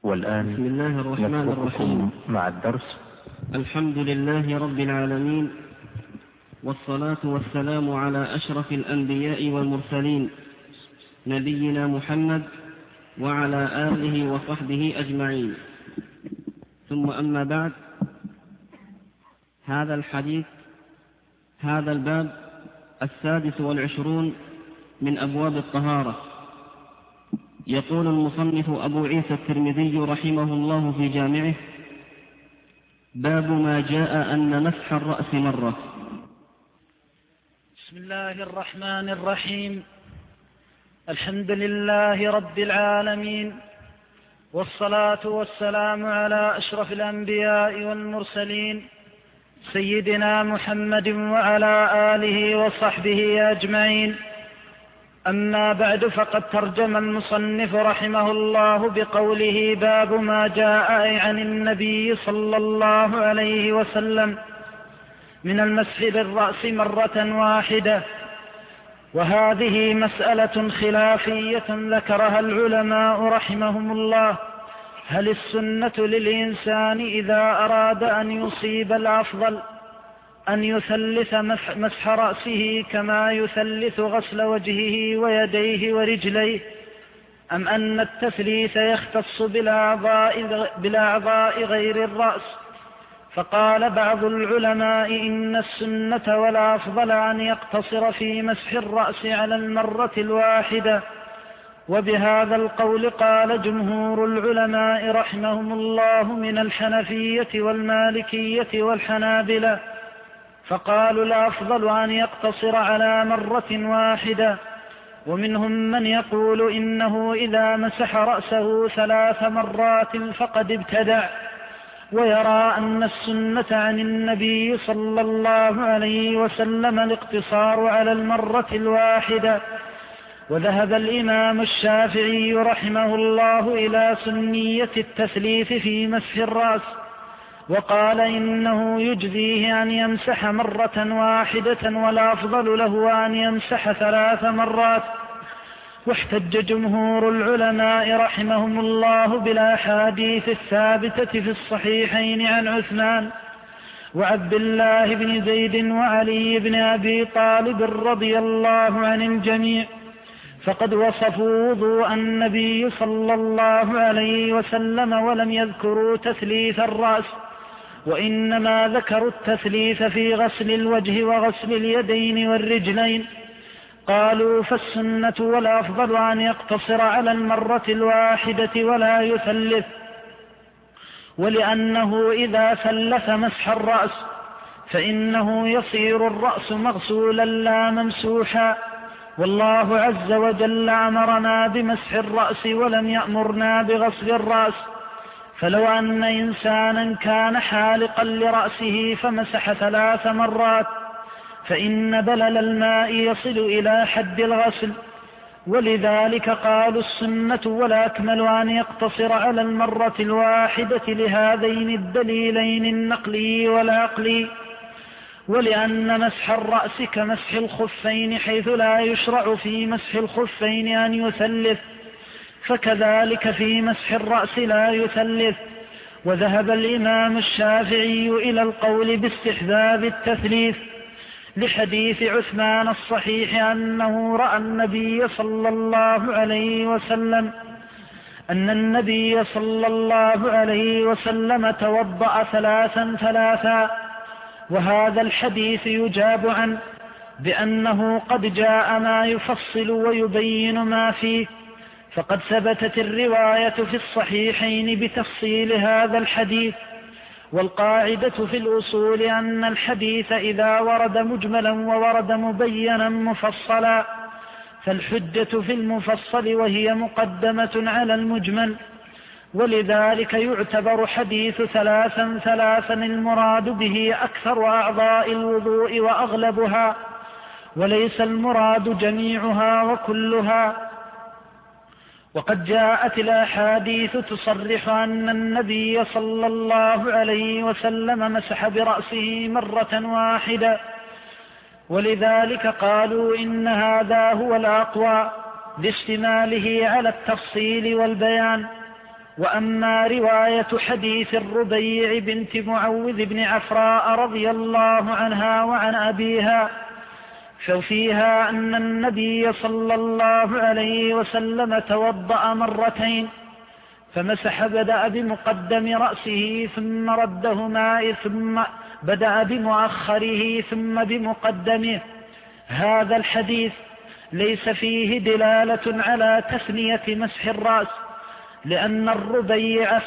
والآن بسم الله الرحمن الرحيم. مع الدرس. الحمد لله رب العالمين، والصلاة والسلام على أشرف الأنبياء والمرسلين، نبينا محمد وعلى آله وصحبه أجمعين. ثم أما بعد، هذا الباب 26 من أبواب الطهارة. يقول المصنف أبو عيسى الترمذي رحمه الله في جامعه: باب ما جاء أن مسح الرأس مرة. بسم الله الرحمن الرحيم. الحمد لله رب العالمين، والصلاة والسلام على أشرف الأنبياء والمرسلين، سيدنا محمد وعلى آله وصحبه أجمعين. أما بعد، فقد ترجم المصنف رحمه الله بقوله: باب ما جاء عن النبي صلى الله عليه وسلم من المسح بالرأس مرة واحدة. وهذه مسألة خلافية ذكرها العلماء رحمهم الله: هل السنة للإنسان إذا أراد أن يصيب الأفضل أن يثلث مسح رأسه كما يثلث غسل وجهه ويديه ورجليه، أم أن التثليث يختص بالأعضاء غير الرأس؟ فقال بعض العلماء: إن السنة والأفضل أن يقتصر في مسح الرأس على المرة الواحدة. وبهذا القول قال جمهور العلماء رحمهم الله من الحنفية والمالكية والحنابلة، فقالوا الأفضل أن يقتصر على مرة واحدة. ومنهم من يقول إنه إذا مسح رأسه 3 مرات فقد ابتدع، ويرى أن السنة عن النبي صلى الله عليه وسلم الاقتصار على المرة الواحدة. وذهب الإمام الشافعي رحمه الله إلى سنية التثليث في مسح الرأس، وقال إنه يجزيه أن يمسح مرة واحدة، والأفضل له أن يمسح 3 مرات. واحتج جمهور العلماء رحمهم الله بالأحاديث الثابتة في الصحيحين عن عثمان وعبد الله بن زيد وعلي بن أبي طالب رضي الله عن الجميع، فقد وصفوا وضوء النبي صلى الله عليه وسلم ولم يذكروا تثليث الرأس، وإنما ذكروا التثليث في غسل الوجه وغسل اليدين والرجلين. قالوا: فالسنة والأفضل أن يقتصر على المرة الواحدة ولا يثلث، ولأنه إذا ثلث مسح الرأس فإنه يصير الرأس مغسولا لا ممسوحا، والله عز وجل أمرنا بمسح الرأس ولم يأمرنا بغسل الرأس. فلو أن إنسانا كان حالقا لرأسه فمسح 3 مرات فإن بلل الماء يصل إلى حد الغسل. ولذلك قالوا السنة والأكمل أن يقتصر على المرة الواحدة لهذين الدليلين النقلي والعقلي. ولأن مسح الرأس كمسح الخفين، حيث لا يشرع في مسح الخفين أن يثلث، فكذلك في مسح الرأس لا يثلث. وذهب الإمام الشافعي إلى القول باستحباب التثليث لحديث عثمان الصحيح أنه رأى النبي صلى الله عليه وسلم توضأ 3 وهذا الحديث يجاب عنه بأنه قد جاء ما يفصل ويبين ما فيه، فقد ثبتت الرواية في الصحيحين بتفصيل هذا الحديث. والقاعدة في الأصول أن الحديث إذا ورد مجملا وورد مبينا مفصلا فالحجة في المفصل، وهي مقدمة على المجمل. ولذلك يعتبر حديث 3 المراد به أكثر أعضاء الوضوء وأغلبها، وليس المراد جميعها وكلها. وقد جاءت الأحاديث تصرح أن النبي صلى الله عليه وسلم مسح برأسه مرة واحدة، ولذلك قالوا إن هذا هو الأقوى لاشتماله على التفصيل والبيان. وأما رواية حديث الربيع بنت معوذ بن عفراء رضي الله عنها وعن أبيها ففيها أن النبي صلى الله عليه وسلم توضأ مرتين، فمسح بدأ بمقدم رأسه ثم ردهما، ثم بدأ بمؤخره ثم بمقدمه. هذا الحديث ليس فيه دلالة على تثنية مسح الرأس، لأن الربيع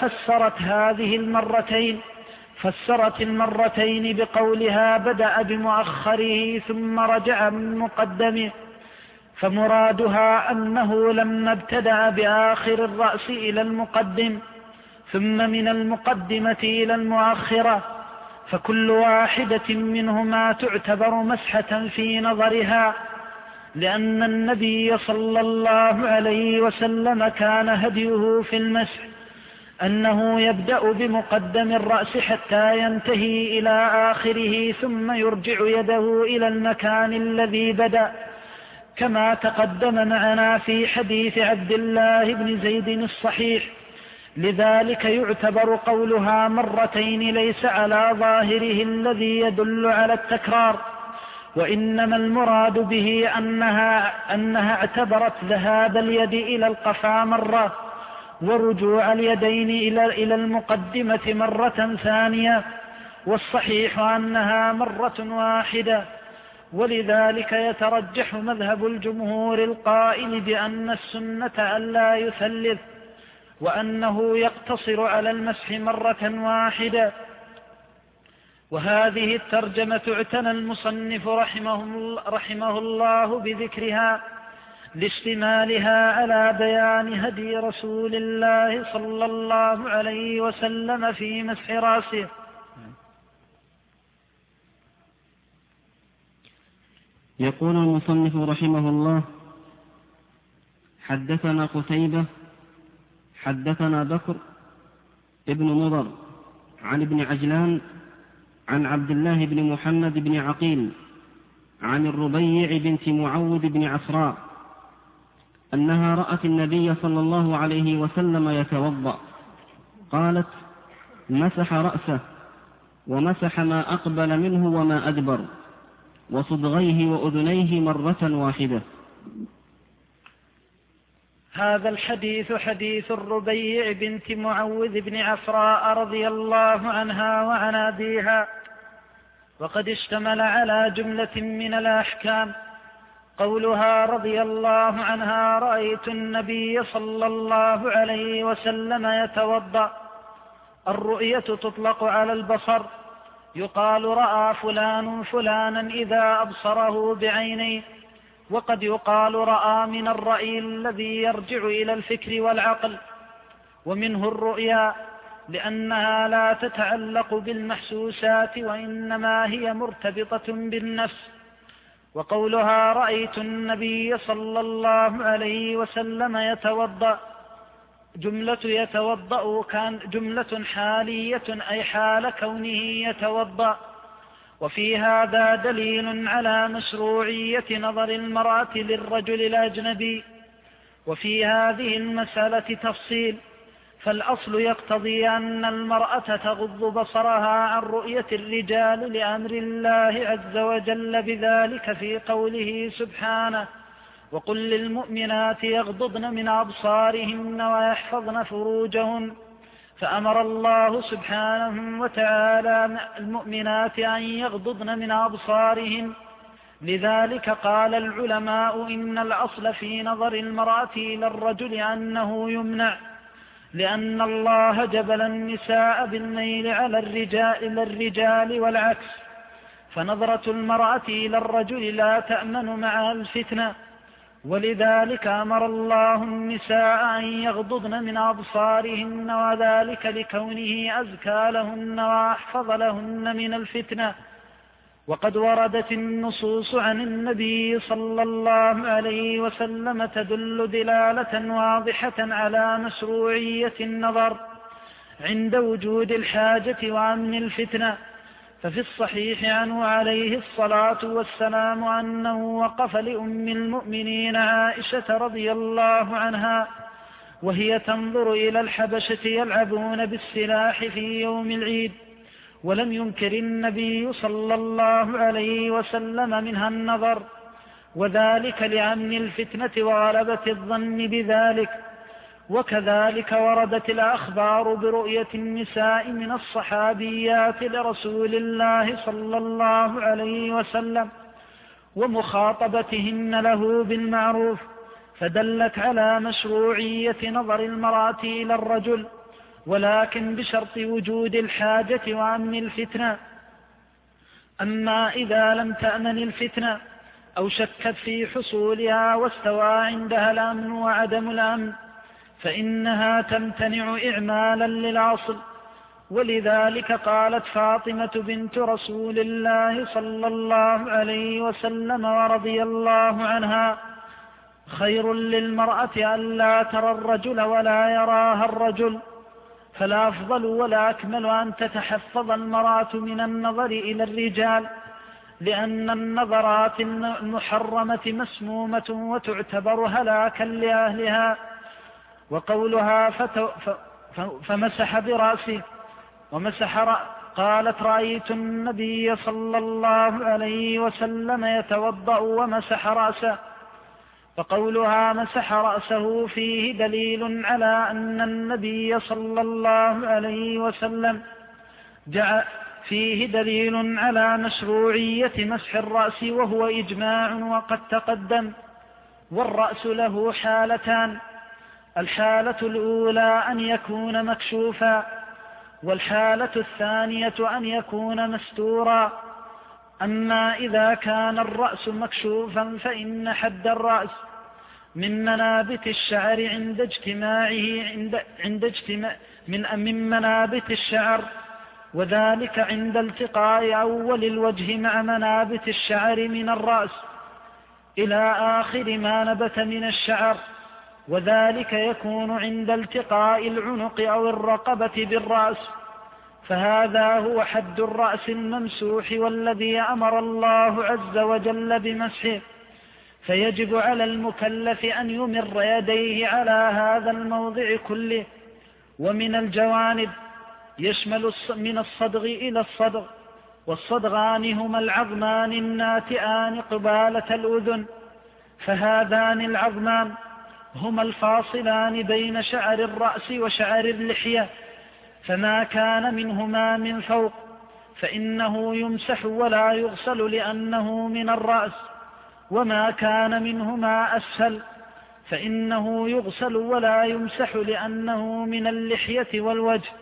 فسرت المرتين بقولها بدأ بمؤخره ثم رجع من مقدمه، فمرادها أنه لما ابتدأ بآخر الرأس إلى المقدم ثم من المقدمة إلى المؤخرة، فكل واحدة منهما تعتبر مسحة في نظرها، لأن النبي صلى الله عليه وسلم كان هديه في المسح أنه يبدأ بمقدم الرأس حتى ينتهي إلى آخره ثم يرجع يده إلى المكان الذي بدأ، كما تقدم معنا في حديث عبد الله بن زيد الصحيح. لذلك يعتبر قولها مرتين ليس على ظاهره الذي يدل على التكرار، وإنما المراد به أنها اعتبرت ذهاب اليد إلى القفا مرة ورجوع اليدين إلى المقدمة مرة ثانية، والصحيح أنها مرة واحدة. ولذلك يترجح مذهب الجمهور القائل بأن السنة ألا يثلث، وأنه يقتصر على المسح مرة واحدة. وهذه الترجمة اعتنى المصنف رحمه الله بذكرها لاشتمالها على بيان هدي رسول الله صلى الله عليه وسلم في مسح رأسه. يقول المصنف رحمه الله: حدثنا قتيبة حدثنا بكر ابن مضر عن ابن عجلان عن عبد الله بن محمد بن عقيل عن الربيع بنت معوذ بن عفراء أنها رأت النبي صلى الله عليه وسلم يتوضأ، قالت: مسح رأسه ومسح ما أقبل منه وما أدبر وصدغيه وأذنيه مرة واحدة. هذا الحديث حديث الربيع بنت معوذ بن عفراء رضي الله عنها وعن أبيها، وقد اشتمل على جملة من الأحكام. قولها رضي الله عنها: رأيت النبي صلى الله عليه وسلم يتوضأ. الرؤية تطلق على البصر، يقال رأى فلان فلانا إذا أبصره بعينيه، وقد يقال رأى من الرأي الذي يرجع إلى الفكر والعقل، ومنه الرؤيا لأنها لا تتعلق بالمحسوسات وإنما هي مرتبطة بالنفس. وقولها رأيت النبي صلى الله عليه وسلم يتوضأ، جملة يتوضأ كان جملة حالية أي حال كونه يتوضأ. وفي هذا دليل على مشروعية نظر المرأة للرجل الأجنبي. وفي هذه المسألة تفصيل، فالأصل يقتضي أن المرأة تغض بصرها عن رؤية الرجال لأمر الله عز وجل بذلك في قوله سبحانه: وقل للمؤمنات يغضضن من أبصارهن ويحفظن فروجهن. فأمر الله سبحانه وتعالى المؤمنات أن يغضضن من أبصارهن. لذلك قال العلماء إن الأصل في نظر المرأة إلى الرجل أنه يمنع، لأن الله جبل النساء بالميل على الرجال والعكس، فنظرة المرأة إلى الرجل لا تأمن معها الفتنة، ولذلك أمر الله النساء أن يغضضن من أبصارهن، وذلك لكونه أزكى لهن وأحفظ لهن من الفتنة. وقد وردت النصوص عن النبي صلى الله عليه وسلم تدل دلالة واضحة على مشروعية النظر عند وجود الحاجة وأمن الفتنة. ففي الصحيح عنه عليه الصلاة والسلام أنه وقف لأم المؤمنين عائشة رضي الله عنها وهي تنظر إلى الحبشة يلعبون بالسلاح في يوم العيد، ولم ينكر النبي صلى الله عليه وسلم منها النظر، وذلك لأمن الفتنة وغلبة الظن بذلك. وكذلك وردت الأخبار برؤية النساء من الصحابيات لرسول الله صلى الله عليه وسلم ومخاطبتهن له بالمعروف، فدلت على مشروعية نظر المرأة إلى الرجل، ولكن بشرط وجود الحاجة وأمن الفتنة. أما إذا لم تأمن الفتنة أو شكت في حصولها واستوى عندها الأمن وعدم الأمن فإنها تمتنع إعمالا للأصل. ولذلك قالت فاطمة بنت رسول الله صلى الله عليه وسلم ورضي الله عنها: خير للمرأة أن لا ترى الرجل ولا يراها الرجل، فلا أفضل ولا أكمل أن تتحفظ المرأة من النظر إلى الرجال، لأن النظرات المحرمة مسمومة وتعتبر هلاكا لأهلها. وقولها فمسح برأسه قالت: رأيت النبي صلى الله عليه وسلم يتوضأ ومسح رأسه. فقولها مسح رأسه فيه دليل على أن النبي صلى الله عليه وسلم فيه دليل على مشروعية مسح الرأس، وهو إجماع وقد تقدم. والرأس له حالتان: الحالة الأولى أن يكون مكشوفا، والحالة الثانية أن يكون مستورا. أما إذا كان الرأس مكشوفا فإن حد الرأس من منابت الشعر من منابت الشعر، وذلك عند التقاء أول الوجه مع منابت الشعر من الرأس إلى آخر ما نبت من الشعر، وذلك يكون عند التقاء العنق أو الرقبة بالرأس. فهذا هو حد الرأس الممسوح والذي أمر الله عز وجل بمسحه. فيجب على المكلف أن يمر يديه على هذا الموضع كله. ومن الجوانب يشمل من الصدغ إلى الصدغ، والصدغان هما العظمان الناتئان قبالة الأذن، فهذان العظمان هما الفاصلان بين شعر الرأس وشعر اللحية، فما كان منهما من فوق فإنه يمسح ولا يغسل لأنه من الرأس، وما كان منهما أسفل فإنه يغسل ولا يمسح لأنه من اللحية والوجه.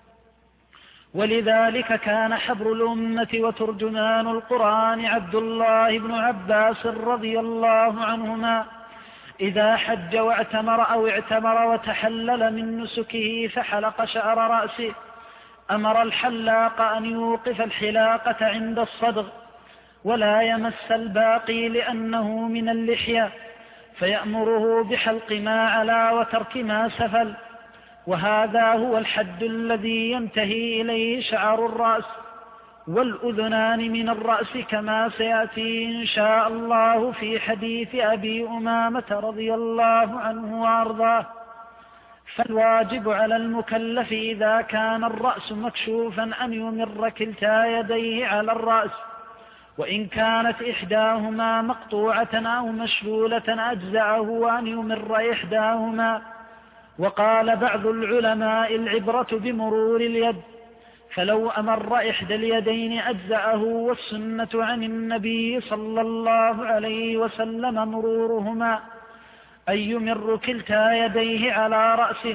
ولذلك كان حبر الأمة وترجمان القرآن عبد الله بن عباس رضي الله عنهما إذا حج واعتمر أو اعتمر وتحلل من نسكه فحلق شعر رأسه أمر الحلاق أن يوقف الحلاقة عند الصدغ ولا يمس الباقي لأنه من اللحية، فيأمره بحلق ما علا وترك ما سفل، وهذا هو الحد الذي ينتهي إليه شعر الرأس. والأذنان من الرأس كما سيأتي إن شاء الله في حديث أبي أمامة رضي الله عنه وأرضاه. فالواجب على المكلف إذا كان الرأس مكشوفا أن يمر كلتا يديه على الرأس، وإن كانت إحداهما مقطوعة أو مشلولة أجزأه أن يمر إحداهما. وقال بعض العلماء العبرة بمرور اليد، فلو أمر إحدى اليدين أجزأه، والسنة عن النبي صلى الله عليه وسلم مرورهما أن يمر كلتا يديه على رأسه،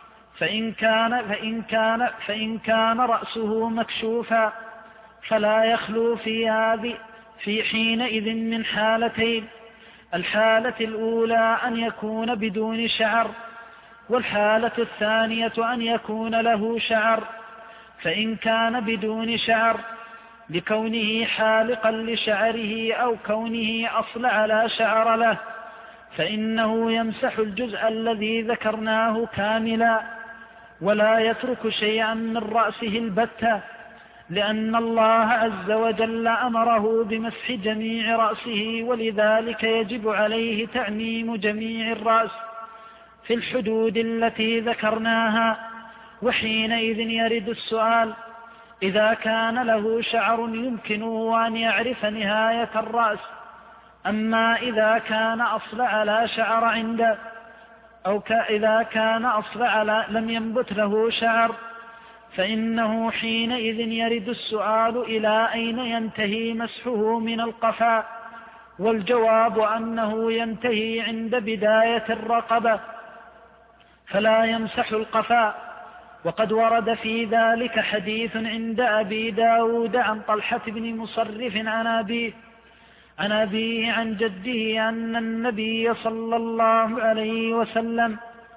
فإن كان رأسه مكشوفا فلا يخلو في حينئذ من حالتين: الحالة الأولى أن يكون بدون شعر، والحالة الثانية أن يكون له شعر. فإن كان بدون شعر لكونه حالقا لشعره أو كونه أصلع لا شعر له فإنه يمسح الجزء الذي ذكرناه كاملا ولا يترك شيئا من رأسه البتة، لأن الله عز وجل أمره بمسح جميع رأسه، ولذلك يجب عليه تعميم جميع الرأس. في الحدود التي ذكرناها. وحينئذ يرد السؤال: إذا كان له شعر يمكنه أن يعرف نهاية الرأس، أما إذا كان أصلع لا شعر عنده، أو إذا كان أصلع لم ينبت له شعر، فإنه حينئذ يرد السؤال: إلى أين ينتهي مسحه من القفاء؟ والجواب أنه ينتهي عند بداية الرقبة، فلا يمسح القفاء. وقد ورد في ذلك حديث عند أبي داود عن طلحة بن مصرف عن أبيه عن جده أن النبي صلى الله عليه وسلم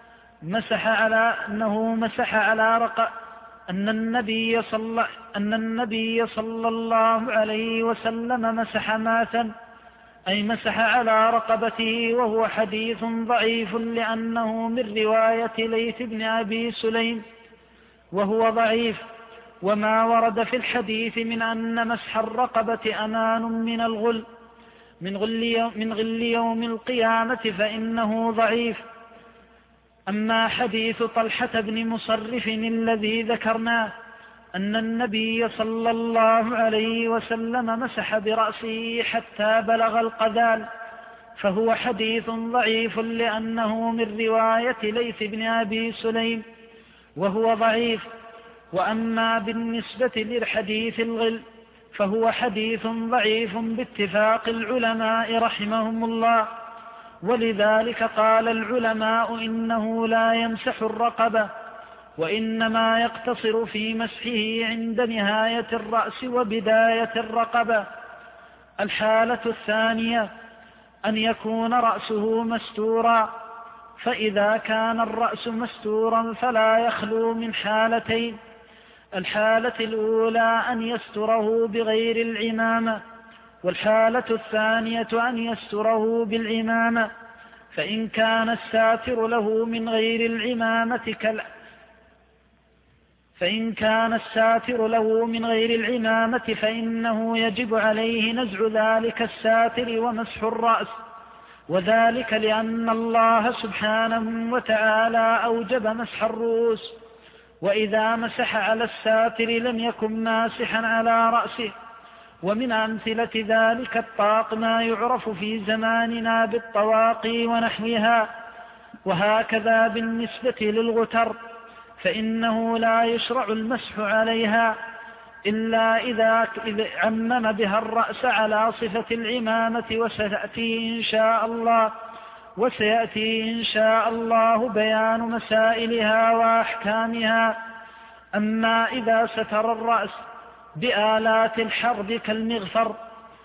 أن النبي صلى الله عليه وسلم مسح ماتا، أي مسح على رقبته، وهو حديث ضعيف لأنه من رواية ليث بن أبي سليم وهو ضعيف. وما ورد في الحديث من أن مسح الرقبة أمان من غل يوم القيامة فإنه ضعيف. أما حديث طلحة بن مصرف الذي ذكرناه أن النبي صلى الله عليه وسلم مسح برأسه حتى بلغ القذال، فهو حديث ضعيف لأنه من رواية ليث بن أبي سليم وهو ضعيف. وأما بالنسبة للحديث الغل فهو حديث ضعيف باتفاق العلماء رحمهم الله، ولذلك قال العلماء إنه لا يمسح الرقبة، وإنما يقتصر في مسحه عند نهاية الرأس وبداية الرقبة. الحالة الثانية أن يكون رأسه مستورا، فإذا كان الرأس مستورا فلا يخلو من حالتين: الحالة الأولى أن يستره بغير العمامة، والحالة الثانية أن يستره بالعمامة. فإن كان الساتر له من غير العمامة فإنه يجب عليه نزع ذلك الساتر ومسح الرأس، وذلك لأن الله سبحانه وتعالى أوجب مسح الرؤوس، وإذا مسح على الساتر لم يكن ماسحا على رأسه. ومن أمثلة ذلك الطاق ما يعرف في زماننا بالطواقي ونحوها. وهكذا بالنسبة للغتر فإنه لا يشرع المسح عليها إلا إذا عمم بها الرأس على صفة العمامة، وسيأتي إن شاء الله بيان مسائلها وأحكامها. أما إذا ستر الرأس بآلات الحرب كالمغفر،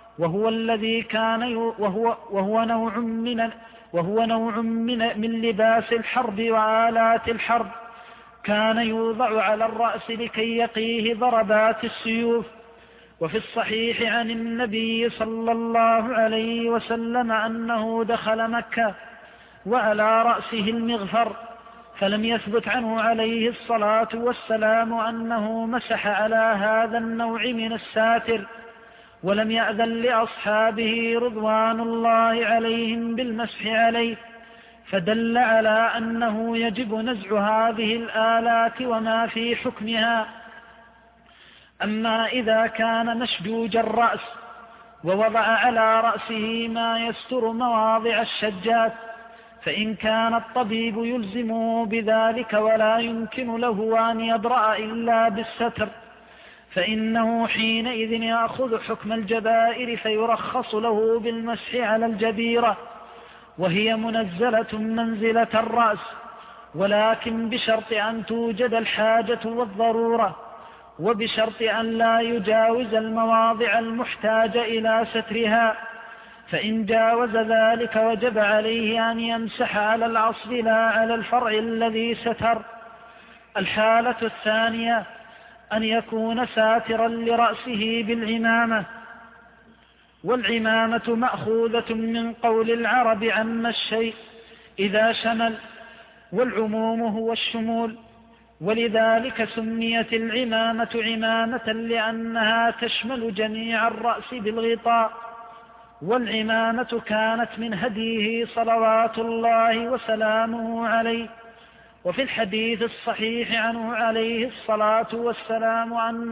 وهو نوع من لباس الحرب وآلات الحرب، كان يوضع على الرأس لكي يقيه ضربات السيوف. وفي الصحيح عن النبي صلى الله عليه وسلم أنه دخل مكة وعلى رأسه المغفر، فلم يثبت عنه عليه الصلاة والسلام أنه مسح على هذا النوع من الساتر، ولم يأذن لأصحابه رضوان الله عليهم بالمسح عليه، فدل على أنه يجب نزع هذه الآلات وما في حكمها. أما إذا كان مشجوج الرأس ووضع على رأسه ما يستر مواضع الشجات، فإن كان الطبيب يلزمه بذلك ولا يمكن له أن يبرأ إلا بالستر، فإنه حينئذ يأخذ حكم الجبائر، فيرخص له بالمسح على الجبيرة، وهي منزلة منزلة الرأس، ولكن بشرط أن توجد الحاجة والضرورة، وبشرط أن لا يجاوز المواضع المحتاجة إلى سترها. فإن جاوز ذلك وجب عليه أن يمسح على الأصل لا على الفرع الذي ستر. الحالة الثانية أن يكون ساترا لرأسه بالعمامة، والعمامة مأخوذة من قول العرب عم الشيء إذا شمل، والعموم هو الشمول، ولذلك سميت العمامة عمامة لأنها تشمل جميع الرأس بالغطاء. والعمامة كانت من هديه صلوات الله وسلامه عليه. وفي الحديث الصحيح عنه عليه الصلاة والسلام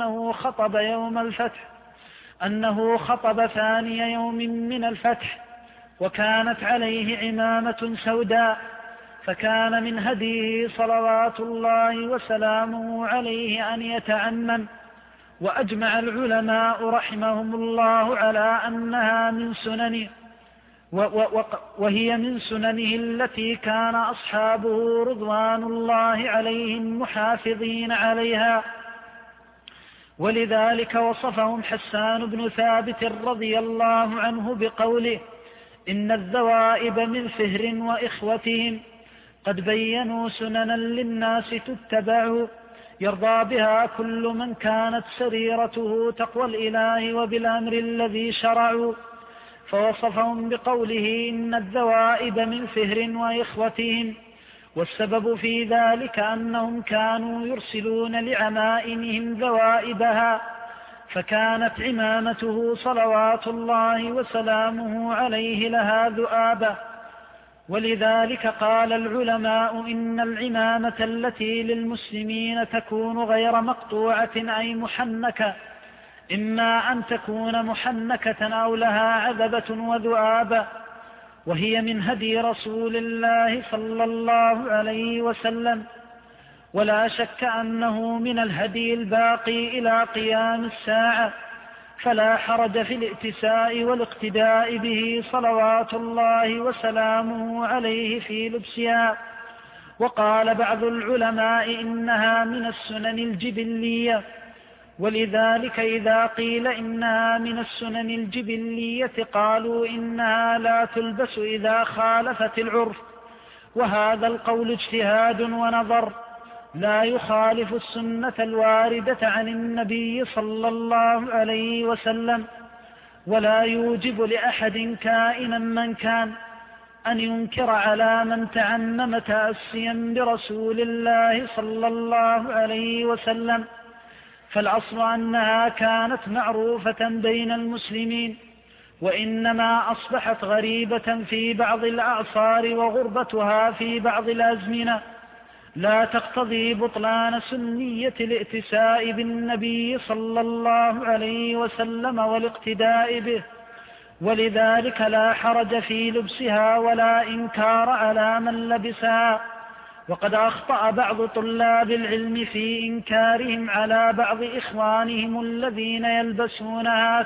أنه خطب ثاني يوم من الفتح وكانت عليه عمامة سوداء، فكان من هديه صلوات الله وسلامه عليه أن يتعمم. وأجمع العلماء رحمهم الله على أنها من سننه، وهي من سننه التي كان أصحابه رضوان الله عليهم محافظين عليها. ولذلك وصفهم حسان بن ثابت رضي الله عنه بقوله: إن الذوائب من فهر وإخوتهم قد بينوا سننا للناس تتبع، يرضى بها كل من كانت سريرته تقوى الإله وبالأمر الذي شرعوا. فوصفهم بقوله: إن الذوائب من فهر وإخوتهم، والسبب في ذلك أنهم كانوا يرسلون لعمائمهم ذوائبها، فكانت عمامته صلوات الله وسلامه عليه لها ذؤابة. ولذلك قال العلماء: إن العمامة التي للمسلمين تكون غير مقطوعة أي محنكة، إما أن تكون محنكة أو لها عذبة وذؤابة، وهي من هدي رسول الله صلى الله عليه وسلم. ولا شك أنه من الهدي الباقي إلى قيام الساعة، فلا حرج في الائتساء والاقتداء به صلوات الله وسلامه عليه في لبسها. وقال بعض العلماء: إنها من السنن الجبلية. ولذلك إذا قيل إنها من السنن الجبلية قالوا إنها لا تلبس إذا خالفت العرف، وهذا القول اجتهاد ونظر، لا يخالف السنة الواردة عن النبي صلى الله عليه وسلم، ولا يوجب لأحد كائنا من كان أن ينكر على من تعمم تأسيا برسول الله صلى الله عليه وسلم. فالأصل أنها كانت معروفة بين المسلمين، وإنما أصبحت غريبة في بعض الأعصار وغربتها في بعض الأزمنة لا تقتضي بطلان سنية الائتساء بالنبي صلى الله عليه وسلم والاقتداء به. ولذلك لا حرج في لبسها ولا إنكار على من لبسها. وقد أخطأ بعض طلاب العلم في إنكارهم على بعض إخوانهم الذين يلبسونها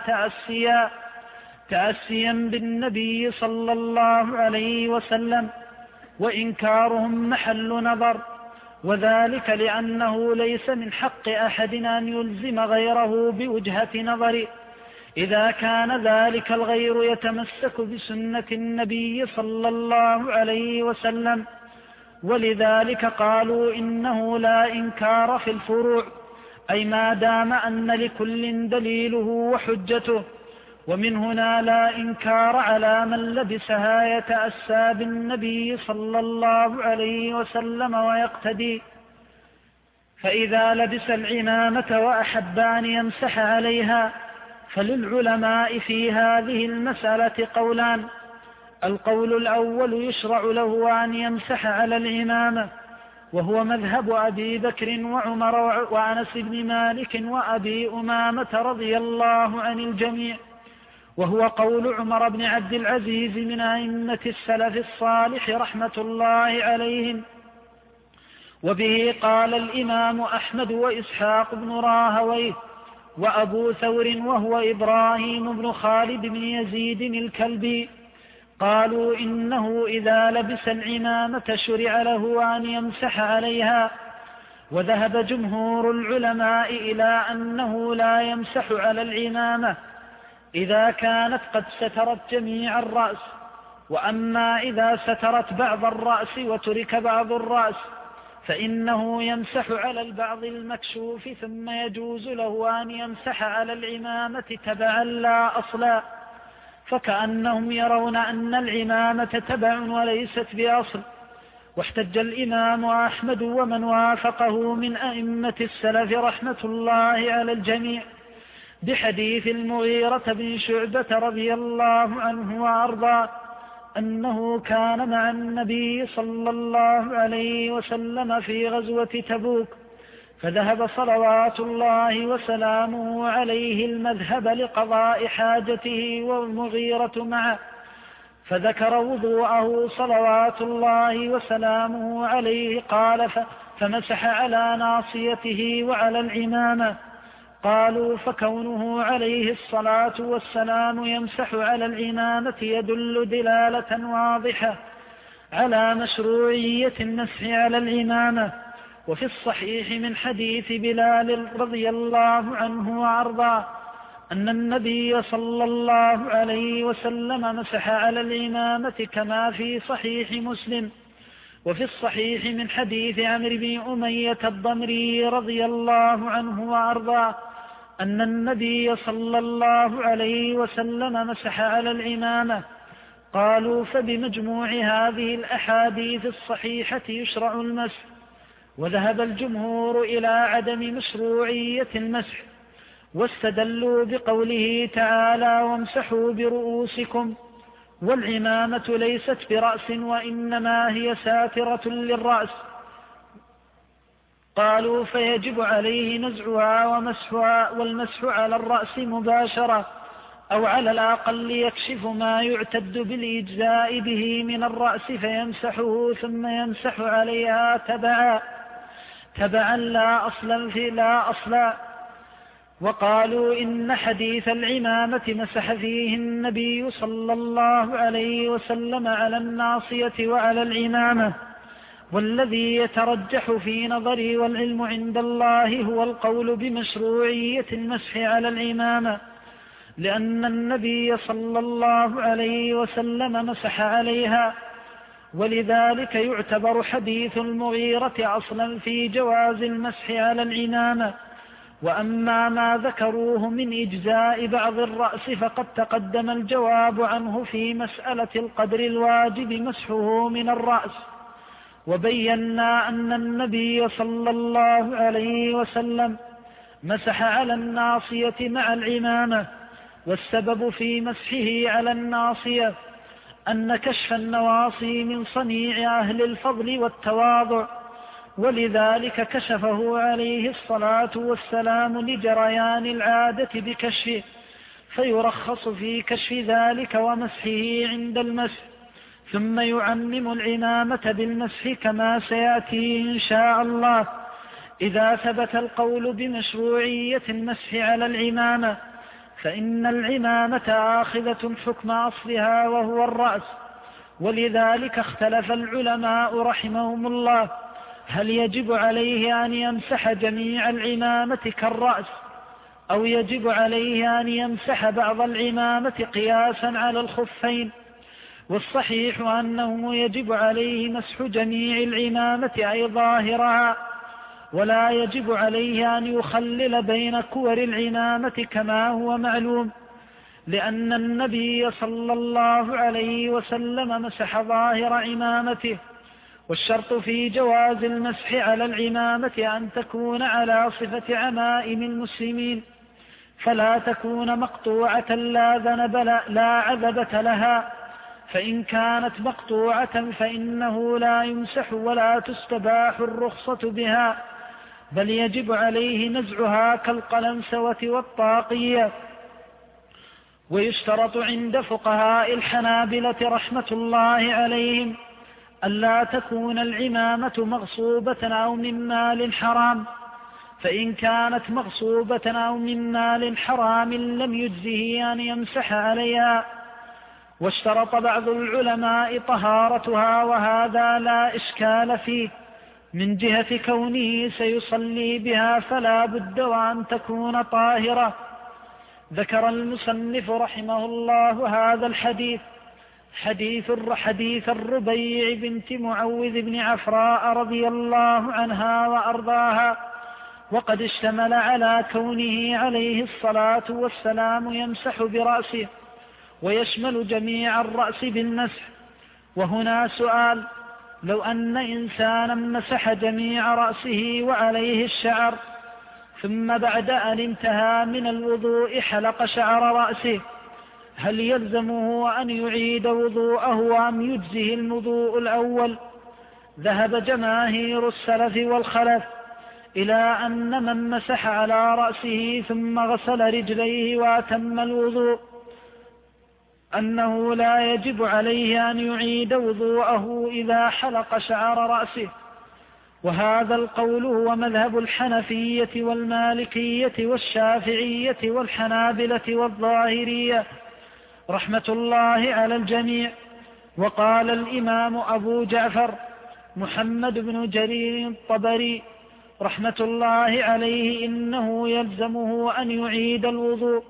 تأسيا بالنبي صلى الله عليه وسلم، وإنكارهم محل نظر، وذلك لأنه ليس من حق أحد أن يلزم غيره بوجهة نظر إذا كان ذلك الغير يتمسك بسنة النبي صلى الله عليه وسلم. ولذلك قالوا إنه لا إنكار في الفروع، أي ما دام أن لكل دليله وحجته، ومن هنا لا إنكار على من لبسها يتأسى بالنبي صلى الله عليه وسلم ويقتدي. فإذا لبس العمامة وأحب أن يمسح عليها فللعلماء في هذه المسألة قولان: القول الأول يشرع له أن يمسح على العمامة، وهو مذهب أبي بكر وعمر وأنس بن مالك وأبي أمامة رضي الله عن الجميع، وهو قول عمر بن عبد العزيز من أئمة السلف الصالح رحمة الله عليهم. وبه قال الإمام أحمد وإسحاق بن راهويه وأبو ثور وهو إبراهيم بن خالد بن يزيد الكلبي، قالوا إنه إذا لبس العمامة شرع له أن يمسح عليها. وذهب جمهور العلماء إلى أنه لا يمسح على العمامة إذا كانت قد سترت جميع الرأس، وأما إذا سترت بعض الرأس وترك بعض الرأس فإنه يمسح على البعض المكشوف، ثم يجوز له أن يمسح على العمامة تبعا لا أصلا، فكأنهم يرون أن العمامة تبع وليست بأصل. واحتج الإمام أحمد ومن وافقه من أئمة السلف رحمة الله على الجميع بحديث المغيرة بن شعبة رضي الله عنه وأرضاه أنه كان مع النبي صلى الله عليه وسلم في غزوة تبوك، فذهب صلوات الله وسلامه عليه المذهب لقضاء حاجته والمغيرة معه، فذكر وضوءه صلوات الله وسلامه عليه، قال فمسح على ناصيته وعلى العمامة. قالوا فكونه عليه الصلاة والسلام يمسح على العمامة يدل دلالة واضحة على مشروعية المسح على العمامة. وفي الصحيح من حديث بلال رضي الله عنه وأرضاه أن النبي صلى الله عليه وسلم مسح على العمامة كما في صحيح مسلم. وفي الصحيح من حديث عمرو بن أمية الضمري رضي الله عنه وأرضاه أن النبي صلى الله عليه وسلم مسح على العمامة. قالوا فبمجموع هذه الأحاديث الصحيحة يشرع المسح، وذهب الجمهور إلى عدم مشروعية المسح، واستدلوا بقوله تعالى وامسحوا برؤوسكم، والعمامة ليست برأس وإنما هي ساترة للرأس. قالوا فيجب عليه نزعها ومسحها، والمسح على الرأس مباشرة، أو على الأقل يكشف ما يعتد بالإجزاء به من الرأس فيمسحه ثم يمسح عليها تبعا لا أصلا. وقالوا إن حديث العمامة مسح فيه النبي صلى الله عليه وسلم على الناصية وعلى العمامة، والذي يترجح في نظري والعلم عند الله هو القول بمشروعية المسح على العمامة، لأن النبي صلى الله عليه وسلم مسح عليها، ولذلك يعتبر حديث المغيرة أصلا في جواز المسح على العمامة. وأما ما ذكروه من إجزاء بعض الرأس فقد تقدم الجواب عنه في مسألة القدر الواجب مسحه من الرأس، وبينا أن النبي صلى الله عليه وسلم مسح على الناصية مع العمامة، والسبب في مسحه على الناصية أن كشف النواصي من صنيع أهل الفضل والتواضع، ولذلك كشفه عليه الصلاة والسلام لجريان العادة بكشفه، فيرخص في كشف ذلك ومسحه عند المسح، ثم يعمم العمامة بالمسح كما سيأتي إن شاء الله إذا ثبت القول بمشروعية المسح على العمامة، فإن العمامة آخذة حكم أصلها وهو الرأس. ولذلك اختلف العلماء رحمهم الله هل يجب عليه أن يمسح جميع العمامة كالرأس، أو يجب عليه أن يمسح بعض العمامة قياسا على الخفين. والصحيح أنه يجب عليه مسح جميع العمامة أي ظاهرها، ولا يجب عليه أن يخلل بين كور العمامة كما هو معلوم، لأن النبي صلى الله عليه وسلم مسح ظاهر عمامته. والشرط في جواز المسح على العمامة أن تكون على صفة عمائم المسلمين، فلا تكون مقطوعة لا ذنب لا عذبة لها، فإن كانت مقطوعة فإنه لا يمسح ولا تستباح الرخصة بها، بل يجب عليه نزعها كالقلنسوة والطاقية. ويشترط عند فقهاء الحنابلة رحمة الله عليهم ألا تكون العمامة مغصوبة أو من مال حرام، فإن كانت مغصوبة أو من مال حرام لم يجزه أن يمسح عليها. واشترط بعض العلماء طهارتها، وهذا لا إشكال فيه من جهة كونه سيصلي بها، فلا بد وأن تكون طاهرة. ذكر المصنف رحمه الله هذا الحديث حديث الربيع بنت معوذ بن عفراء رضي الله عنها وأرضاها، وقد اشتمل على كونه عليه الصلاة والسلام يمسح برأسه، ويشمل جميع الرأس بالمسح. وهنا سؤال: لو أن إنسانا مسح جميع رأسه وعليه الشعر، ثم بعد أن انتهى من الوضوء حلق شعر رأسه، هل يلزمه أن يعيد وضوءه أم يجزه الوضوء الأول؟ ذهب جماهير السلف والخلف إلى أن من مسح على رأسه ثم غسل رجليه وأتم الوضوء أنه لا يجب عليه أن يعيد وضوءه إذا حلق شعر رأسه، وهذا القول هو مذهب الحنفية والمالكية والشافعية والحنابلة والظاهرية رحمة الله على الجميع. وقال الإمام أبو جعفر محمد بن جرير الطبري رحمة الله عليه إنه يلزمه أن يعيد الوضوء،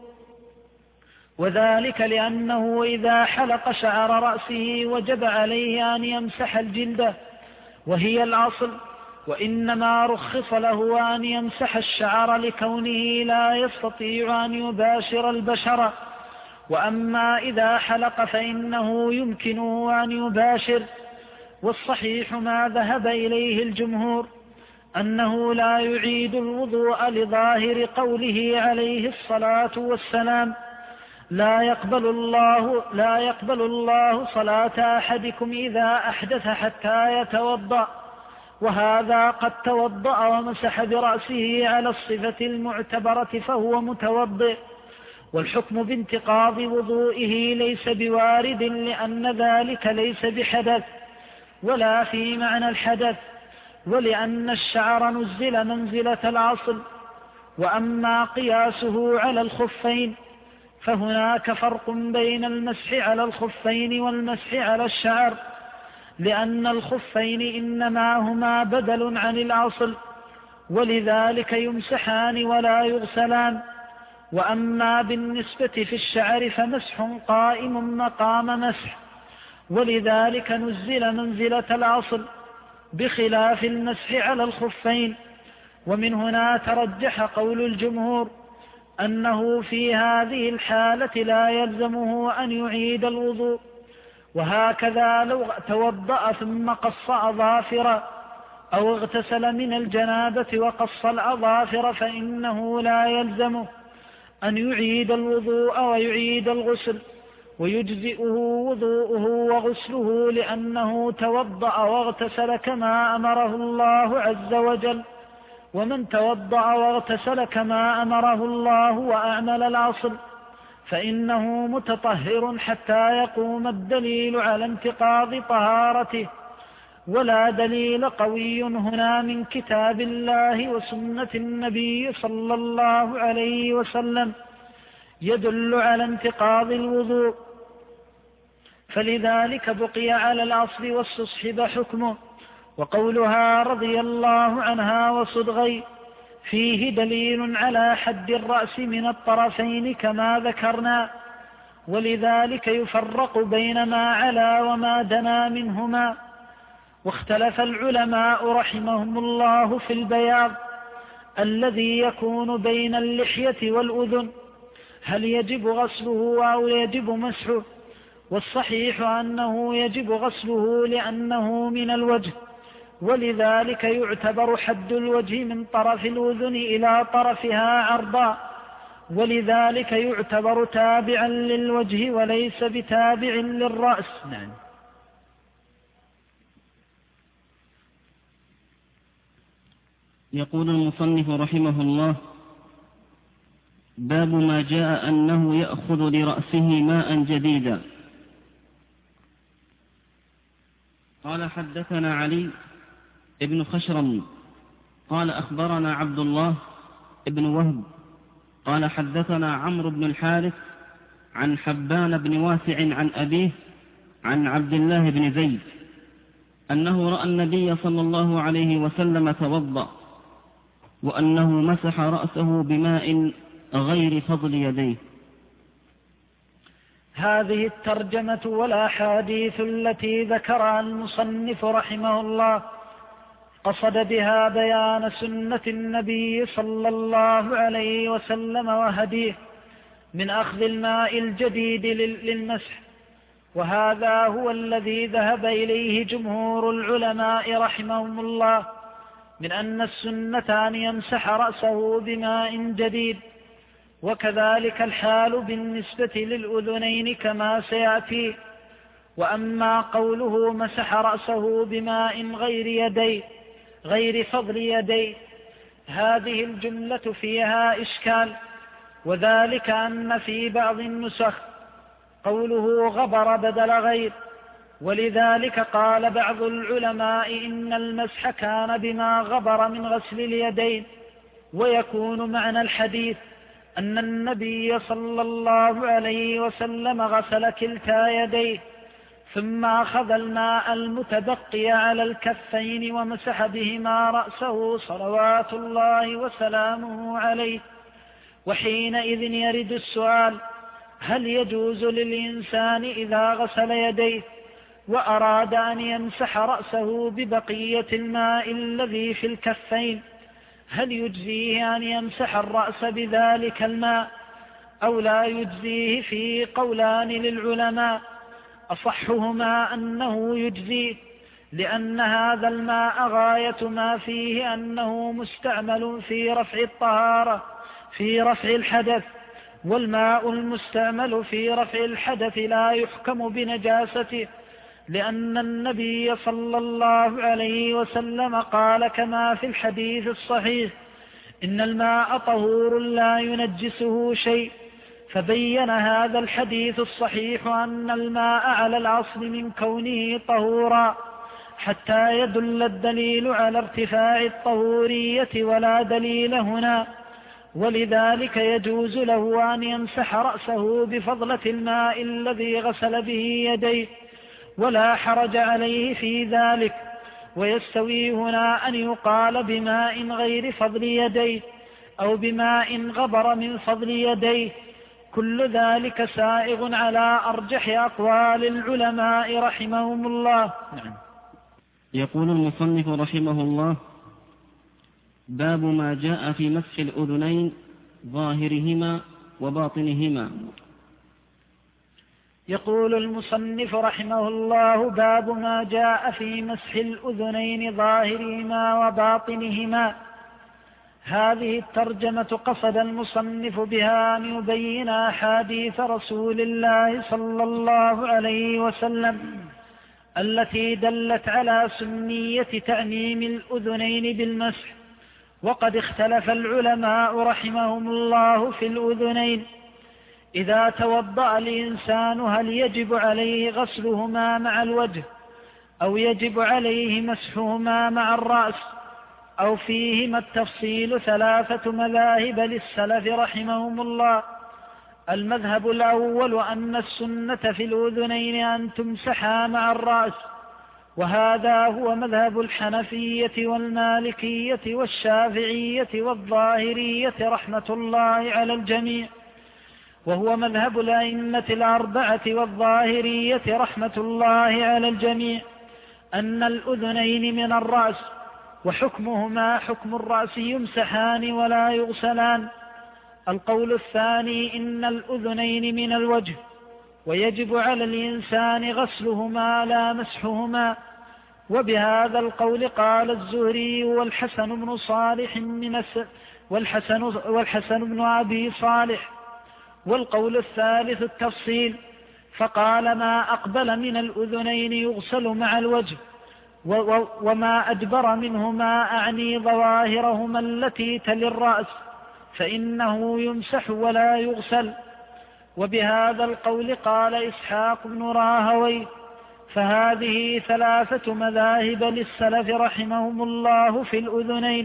وذلك لأنه إذا حلق شعر رأسه وجب عليه أن يمسح الجلد وهي الأصل، وإنما رخص له أن يمسح الشعر لكونه لا يستطيع أن يباشر البشرة، وأما إذا حلق فإنه يمكنه أن يباشر. والصحيح ما ذهب إليه الجمهور أنه لا يعيد الوضوء لظاهر قوله عليه الصلاة والسلام لا يقبل الله صلاة أحدكم إذا أحدث حتى يتوضأ، وهذا قد توضأ ومسح برأسه على الصفة المعتبرة فهو متوضئ، والحكم بانتقاض وضوئه ليس بوارد لأن ذلك ليس بحدث ولا في معنى الحدث، ولأن الشعر نزل منزلة الأصل. وأما قياسه على الخفين فهناك فرق بين المسح على الخفين والمسح على الشعر، لأن الخفين إنما هما بدل عن الأصل ولذلك يمسحان ولا يغسلان. وأما بالنسبة في الشعر فمسح قائم مقام مسح، ولذلك نزل منزلة الأصل بخلاف المسح على الخفين. ومن هنا ترجح قول الجمهور أنه في هذه الحالة لا يلزمه أن يعيد الوضوء. وهكذا لو توضأ ثم قص أظافر أو اغتسل من الجنابة وقص الأظافر فإنه لا يلزمه أن يعيد الوضوء ويعيد الغسل، ويجزئه وضوءه وغسله لأنه توضأ واغتسل كما أمره الله عز وجل. ومن توضأ واغتسل كما أمره الله وأعمل الأصل فإنه متطهر حتى يقوم الدليل على انتقاض طهارته، ولا دليل قوي هنا من كتاب الله وسنة النبي صلى الله عليه وسلم يدل على انتقاض الوضوء، فلذلك بقي على الأصل واستصحب حكمه. وقولها رضي الله عنها وصدغي فيه دليل على حد الرأس من الطرفين كما ذكرنا، ولذلك يفرق بين ما علا وما دنا منهما. واختلف العلماء رحمهم الله في البياض الذي يكون بين اللحية والأذن هل يجب غسله أو يجب مسحه، والصحيح أنه يجب غسله لأنه من الوجه، ولذلك يعتبر حد الوجه من طرف الأذن إلى طرفها عرضا، ولذلك يعتبر تابعا للوجه وليس بتابع للرأس. نعم. يقول المصنف رحمه الله: باب ما جاء أنه يأخذ لرأسه ماء جديدا. قال: حدثنا علي ابن خشرم قال: أخبرنا عبد الله ابن وهب قال: حدثنا عمرو بن الحارث عن حبان بن واسع عن أبيه عن عبد الله بن زيد أنه رأى النبي صلى الله عليه وسلم توضأ وأنه مسح رأسه بماء غير فضل يديه. هذه الترجمة والأحاديث التي ذكرها المصنف رحمه الله قصد بها بيان سنة النبي صلى الله عليه وسلم وهديه من أخذ الماء الجديد للمسح، وهذا هو الذي ذهب إليه جمهور العلماء رحمهم الله، من أن السنة أن يمسح رأسه بماء جديد، وكذلك الحال بالنسبة للأذنين كما سيأتي. وأما قوله مسح رأسه بماء غير فضل يديه، هذه الجملة فيها إشكال، وذلك أن في بعض النسخ قوله غبر بدل غير، ولذلك قال بعض العلماء إن المسح كان بما غبر من غسل اليدين، ويكون معنى الحديث أن النبي صلى الله عليه وسلم غسل كلتا يديه ثم أخذ الماء المتبقي على الكفين ومسح بهما رأسه صلوات الله وسلامه عليه. وحينئذ يرد السؤال: هل يجوز للإنسان إذا غسل يديه وأراد أن يمسح رأسه ببقية الماء الذي في الكفين، هل يجزيه أن يمسح الرأس بذلك الماء أو لا يجزيه؟ فيه قولان للعلماء، أصحهما أنه يجزيه، لأن هذا الماء غاية ما فيه أنه مستعمل في رفع الطهارة في رفع الحدث، والماء المستعمل في رفع الحدث لا يحكم بنجاسته، لأن النبي صلى الله عليه وسلم قال كما في الحديث الصحيح: إن الماء طهور لا ينجسه شيء. فبين هذا الحديث الصحيح أن الماء على الأصل من كونه طهورا، حتى يدل الدليل على ارتفاع الطهورية ولا دليل هنا، ولذلك يجوز له أن يمسح رأسه بفضلة الماء الذي غسل به يديه، ولا حرج عليه في ذلك. ويستوي هنا أن يقال بماء غير فضل يديه أو بماء غبر من فضل يديه، كل ذلك سائغ على أرجح أقوال العلماء رحمهم الله. نعم. يقول المصنف رحمه الله: باب ما جاء في مسح الأذنين ظاهرهما وباطنهما. يقول المصنف رحمه الله: باب ما جاء في مسح الأذنين ظاهرهما وباطنهما. هذه الترجمة قصد المصنف بها أن يبين أحاديث رسول الله صلى الله عليه وسلم التي دلت على سنية تعميم الأذنين بالمسح. وقد اختلف العلماء رحمهم الله في الأذنين: إذا توضأ الإنسان هل يجب عليه غسلهما مع الوجه أو يجب عليه مسحهما مع الرأس، أو فيهما التفصيل 3 مذاهب للسلف رحمهم الله. المذهب الأول أن السنة في الأذنين أن تمسحا مع الرأس، وهذا هو مذهب الحنفية والمالكية والشافعية والظاهرية رحمة الله على الجميع، وهو مذهب الأئمة الأربعة والظاهرية رحمة الله على الجميع، أن الأذنين من الرأس، وحكمهما حكم الرأس، يمسحان ولا يغسلان. القول الثاني: إن الأذنين من الوجه، ويجب على الإنسان غسلهما لا مسحهما. وبهذا القول قال الزهري والحسن بن صالح والحسن بن أبي صالح. والقول الثالث التفصيل، فقال: ما أقبل من الأذنين يغسل مع الوجه، وما أدبر منهما أعني ظواهرهما التي تلي الرأس فإنه يمسح ولا يغسل. وبهذا القول قال إسحاق بن راهويه. فهذه 3 مذاهب للسلف رحمهم الله في الأذنين.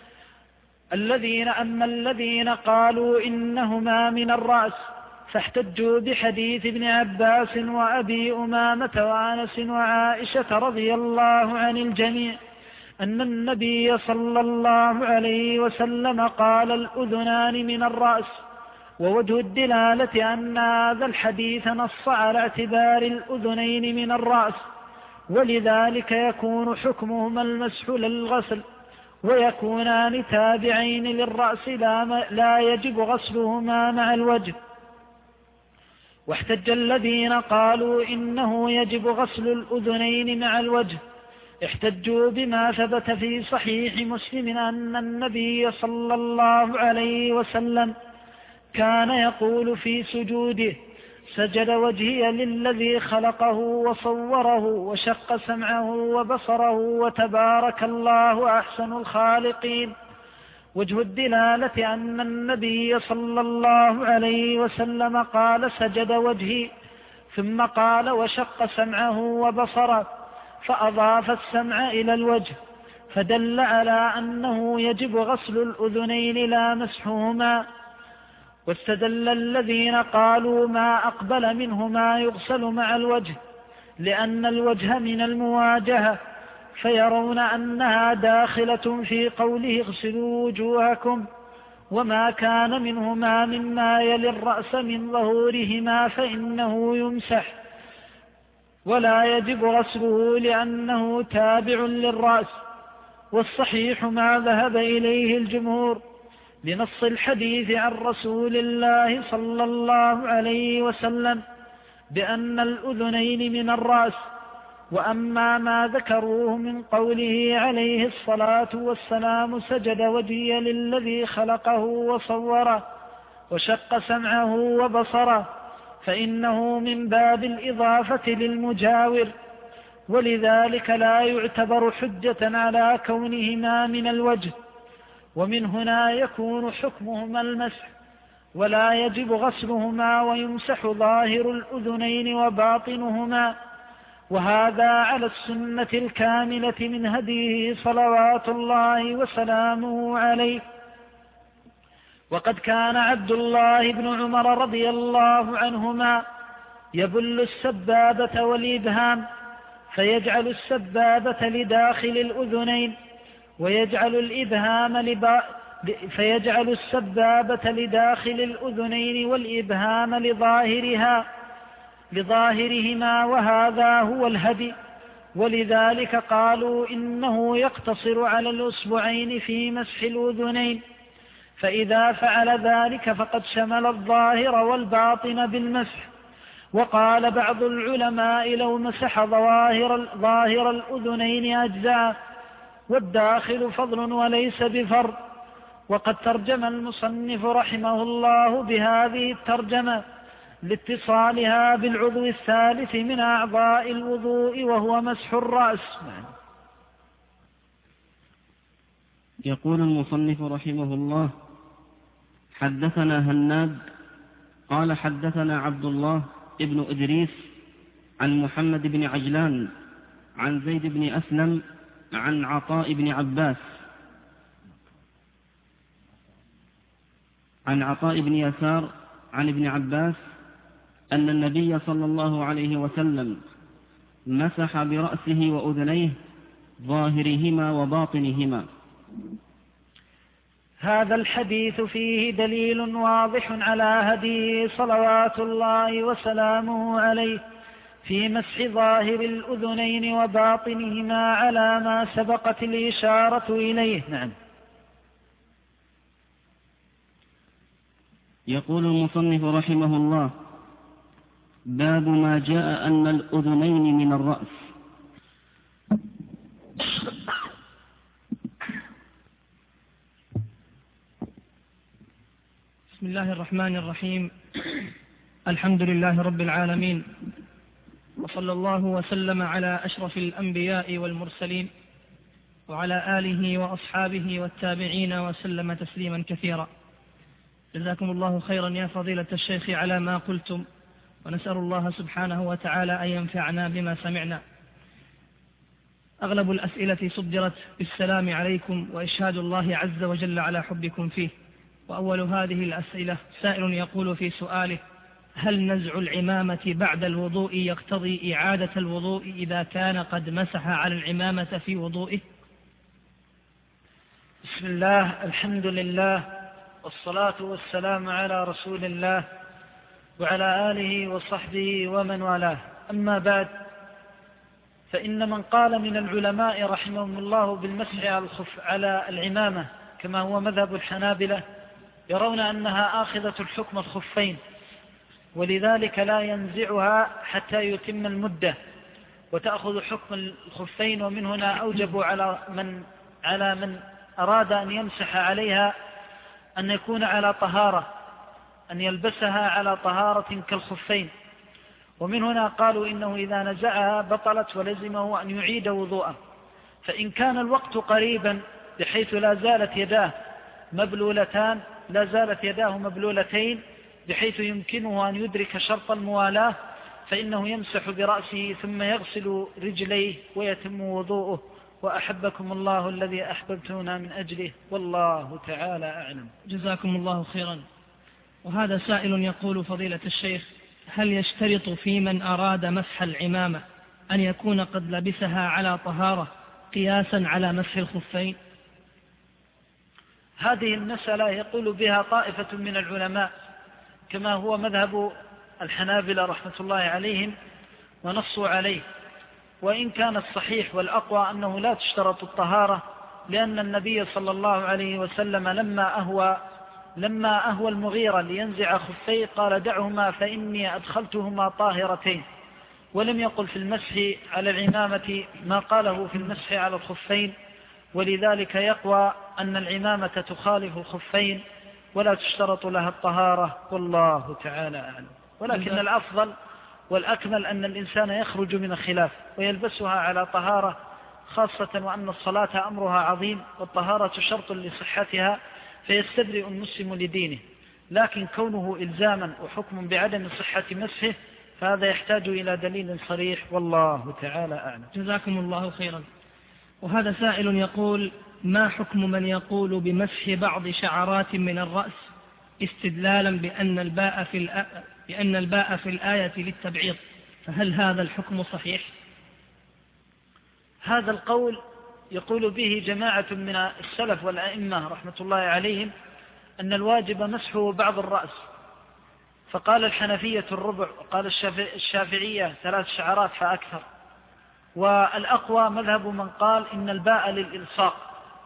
أما الذين قالوا إنهما من الرأس فاحتجوا بحديث ابن عباس وأبي أمامة وأنس وعائشة رضي الله عن الجميع أن النبي صلى الله عليه وسلم قال: الأذنان من الرأس. ووجه الدلالة أن هذا الحديث نص على اعتبار الأذنين من الرأس، ولذلك يكون حكمهما المسح للغسل، ويكونان تابعين للرأس لا يجب غسلهما مع الوجه. واحتج الذين قالوا إنه يجب غسل الأذنين مع الوجه احتجوا بما ثبت في صحيح مسلم أن النبي صلى الله عليه وسلم كان يقول في سجوده: سجد وجهي للذي خلقه وصوره وشق سمعه وبصره وتبارك الله أحسن الخالقين. وجه الدلالة أن النبي صلى الله عليه وسلم قال: سجد وجهي، ثم قال: وشق سمعه وبصره، فأضاف السمع إلى الوجه، فدل على أنه يجب غسل الأذنين لا مسحهما. واستدل الذين قالوا ما أقبل منهما يغسل مع الوجه لأن الوجه من المواجهة، فيرون أنها داخلة في قوله اغسلوا وجوهكم، وما كان منهما مما يلي الرأس من ظهورهما فإنه يمسح ولا يجب غسله لأنه تابع للرأس. والصحيح ما ذهب إليه الجمهور لنص الحديث عن رسول الله صلى الله عليه وسلم بأن الأذنين من الرأس. وأما ما ذكروه من قوله عليه الصلاة والسلام: سجد وجهي للذي خلقه وصوره وشق سمعه وبصره، فإنه من باب الإضافة للمجاور، ولذلك لا يعتبر حجة على كونهما من الوجه، ومن هنا يكون حكمهما المسح ولا يجب غسلهما، ويمسح ظاهر الأذنين وباطنهما. وهذا على السنة الكاملة من هديه صلوات الله وسلامه عليه. وقد كان عبد الله بن عمر رضي الله عنهما يبل السبابة والإبهام، فيجعل السبابة لداخل الأذنين ويجعل الإبهام فيجعل السبابة لداخل الأذنين والإبهام لظاهرهما، وهذا هو الهدي. ولذلك قالوا إنه يقتصر على الأصبعين في مسح الأذنين، فإذا فعل ذلك فقد شمل الظاهر والباطن بالمسح. وقال بعض العلماء لو مسح ظاهر الأذنين أجزاء، والداخل فضل وليس بفرض. وقد ترجم المصنف رحمه الله بهذه الترجمة لاتصالها بالعضو الثالث من أعضاء الوضوء وهو مسح الرأس. يقول المصنف رحمه الله: حدثنا هناد قال حدثنا عبد الله ابن إدريس عن محمد بن عجلان عن زيد بن أسلم عن عطاء بن عباس عن عطاء بن يسار عن ابن عباس أن النبي صلى الله عليه وسلم مسح برأسه وأذنيه ظاهرهما وباطنهما. هذا الحديث فيه دليل واضح على هديه صلوات الله وسلامه عليه في مسح ظاهر الأذنين وباطنهما على ما سبقت الإشارة إليه. نعم. يقول المصنف رحمه الله: باب ما جاء أن الأذنين من الرأس. بسم الله الرحمن الرحيم. الحمد لله رب العالمين، وصلى الله وسلم على أشرف الأنبياء والمرسلين وعلى آله وأصحابه والتابعين وسلم تسليما كثيرا. جزاكم الله خيرا يا فضيلة الشيخ على ما قلتم، ونسأل الله سبحانه وتعالى أن ينفعنا بما سمعنا. أغلب الأسئلة صدرت بالسلام عليكم وإشهاد الله عز وجل على حبكم فيه. وأول هذه الأسئلة سائل يقول في سؤاله: هل نزع العمامة بعد الوضوء يقتضي إعادة الوضوء إذا كان قد مسح على العمامة في وضوئه؟ بسم الله، الحمد لله، والصلاة والسلام على رسول الله وعلى آله وصحبه ومن والاه. أما بعد، فإن من قال من العلماء رحمهم الله بالمسح على العمامة كما هو مذهب الحنابلة يرون أنها آخذة الحكم الخفين، ولذلك لا ينزعها حتى يتم المدة، وتأخذ حكم الخفين. ومن هنا أوجبوا على من أراد أن يمسح عليها أن يكون على طهارة، أن يلبسها على طهارة كالخفين. ومن هنا قالوا إنه إذا نزعها بطلت ولزمه أن يعيد وضوءه. فإن كان الوقت قريبا بحيث لا زالت يداه مبلولتين بحيث يمكنه أن يدرك شرط الموالاة، فإنه يمسح برأسه ثم يغسل رجليه ويتم وضوءه. وأحبكم الله الذي أحببتنا من أجله، والله تعالى أعلم. جزاكم الله خيرا. وهذا سائل يقول: فضيلة الشيخ، هل يشترط في من أراد مسح العمامة أن يكون قد لبسها على طهارة قياسا على مسح الخفين؟ هذه المسألة يقول بها طائفة من العلماء كما هو مذهب الحنابلة رحمة الله عليهم ونصوا عليه، وإن كان الصحيح والأقوى أنه لا تشترط الطهارة، لأن النبي صلى الله عليه وسلم لما أهوى المغيرة لينزع خفيه قال: دعهما فإني أدخلتهما طاهرتين. ولم يقل في المسح على العمامة ما قاله في المسح على الخفين، ولذلك يقوى أن العمامة تخالف الخفين ولا تشترط لها الطهارة، والله تعالى أعلم. ولكن الأفضل والأكمل أن الإنسان يخرج من الخلاف ويلبسها على طهارة، خاصة وأن الصلاة أمرها عظيم والطهارة شرط لصحتها، فيستبرئ المسلم لدينه. لكن كونه إلزاما وحكم بعدم صحة مسحه فهذا يحتاج إلى دليل صريح، والله تعالى أعلم. جزاكم الله خيرا. وهذا سائل يقول: ما حكم من يقول بمسح بعض شعرات من الرأس استدلالا بأن الباء في الآية للتبعيض، فهل هذا الحكم صحيح؟ هذا القول يقول به جماعة من السلف والأئمة رحمة الله عليهم أن الواجب مسحه بعض الرأس، فقال الحنفية الربع، وقال الشافعية 3 شعرات فأكثر. والأقوى مذهب من قال إن الباء للإلصاق،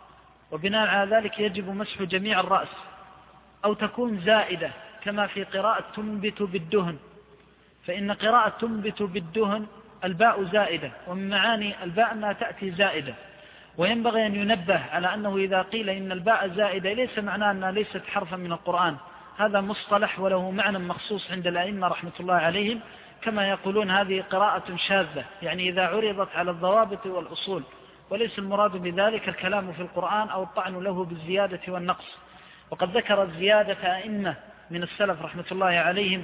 وبناء على ذلك يجب مسح جميع الرأس، أو تكون زائدة كما في قراءة تنبت بالدهن، فإن قراءة تنبت بالدهن الباء زائدة، ومن معاني الباء أنها تأتي زائدة. وينبغي أن ينبه على أنه إذا قيل إن الباء زائدة ليس معناه أنها ليست حرفا من القرآن، هذا مصطلح وله معنى مخصوص عند الأئمة رحمة الله عليهم، كما يقولون هذه قراءة شاذة، يعني إذا عرضت على الضوابط والأصول، وليس المراد بذلك الكلام في القرآن أو الطعن له بالزيادة والنقص. وقد ذكر الزيادة أئمة من السلف رحمة الله عليهم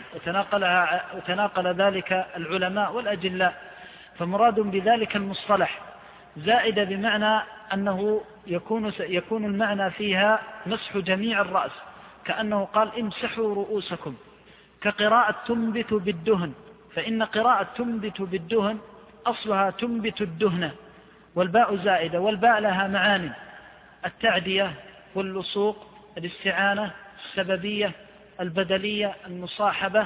وتناقل ذلك العلماء والأجلاء، فمراد بذلك المصطلح زائدة بمعنى أنه يكون المعنى فيها مسح جميع الرأس، كأنه قال امسحوا رؤوسكم، كقراءة تنبت بالدهن، فإن قراءة تنبت بالدهن أصلها تنبت الدهن، والباء زائدة، والباء لها معاني: التعدية واللصوق، الاستعانة، السببية، البدلية، المصاحبة،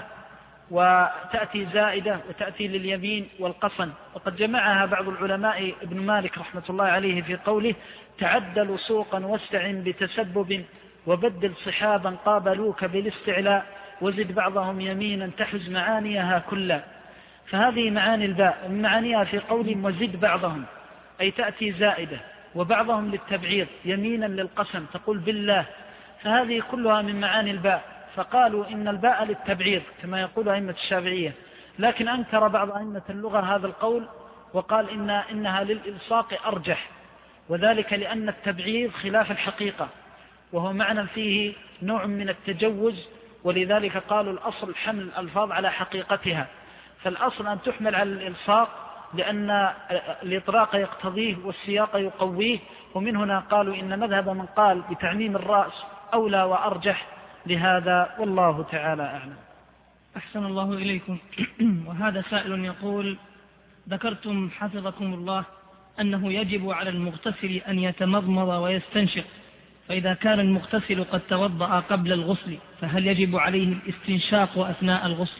وتأتي زائدة وتأتي لليمين والقصن. وقد جمعها بعض العلماء، ابن مالك رحمة الله عليه في قوله: تعد لصوقا واستعن بتسبب وبدل صحابا قابلوك بالاستعلاء وزد بعضهم يمينا تحز معانيها كلا. فهذه معاني الباء، ومن معانيها في قول وزد بعضهم أي تأتي زائدة، وبعضهم للتبعيض يمينا للقسم تقول بالله، فهذه كلها من معاني الباء. فقالوا إن الباء للتبعيض كما يقول أئمة الشافعية، لكن أنكر بعض أئمة اللغة هذا القول وقال إنها للإلصاق أرجح، وذلك لأن التبعيض خلاف الحقيقة، وهو معنى فيه نوع من التجوز، ولذلك قالوا الأصل حمل الألفاظ على حقيقتها، فالأصل أن تحمل على الإلصاق لأن الإطراق يقتضيه والسياق يقويه. ومن هنا قالوا إن مذهب من قال بتعميم الرأس أولى وأرجح لهذا، والله تعالى أعلم. أحسن الله إليكم. وهذا سائل يقول: ذكرتم حفظكم الله أنه يجب على المغتسل أن يتمضمض ويستنشق، فإذا كان المغتسل قد توضأ قبل الغسل فهل يجب عليه الاستنشاق أثناء الغسل؟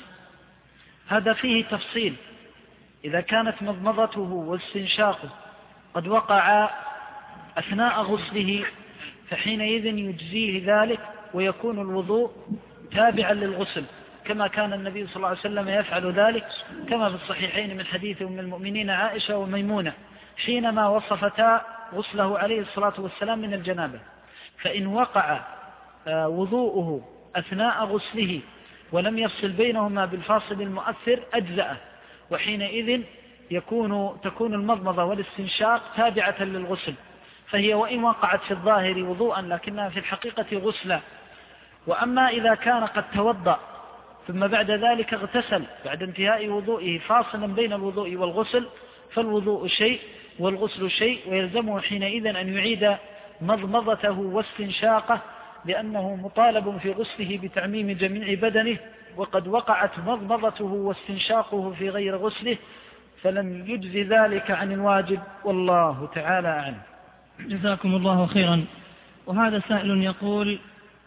هذا فيه تفصيل. إذا كانت مضمضته واستنشاقه قد وقع أثناء غسله فحينئذ يجزيه ذلك ويكون الوضوء تابعا للغسل، كما كان النبي صلى الله عليه وسلم يفعل ذلك، كما في الصحيحين من حديث أم المؤمنين عائشة وميمونة حينما وصفتا غسله عليه الصلاة والسلام من الجنابة. فإن وقع وضوءه أثناء غسله ولم يفصل بينهما بالفاصل المؤثر أجزأه، وحينئذ تكون المضمضة والاستنشاق تابعة للغسل، فهي وإن وقعت في الظاهر وضوءا لكنها في الحقيقة غسلا. وأما إذا كان قد توضأ ثم بعد ذلك اغتسل بعد انتهاء وضوئه فاصلا بين الوضوء والغسل، فالوضوء شيء والغسل شيء، ويلزمه حينئذ أن يعيد مضمضته واستنشاقه، لأنه مطالب في غسله بتعميم جميع بدنه، وقد وقعت مضمضته واستنشاقه في غير غسله، فلم يجزي ذلك عن الواجب، والله تعالى أعلم. جزاكم الله خيرا. وهذا سائل يقول: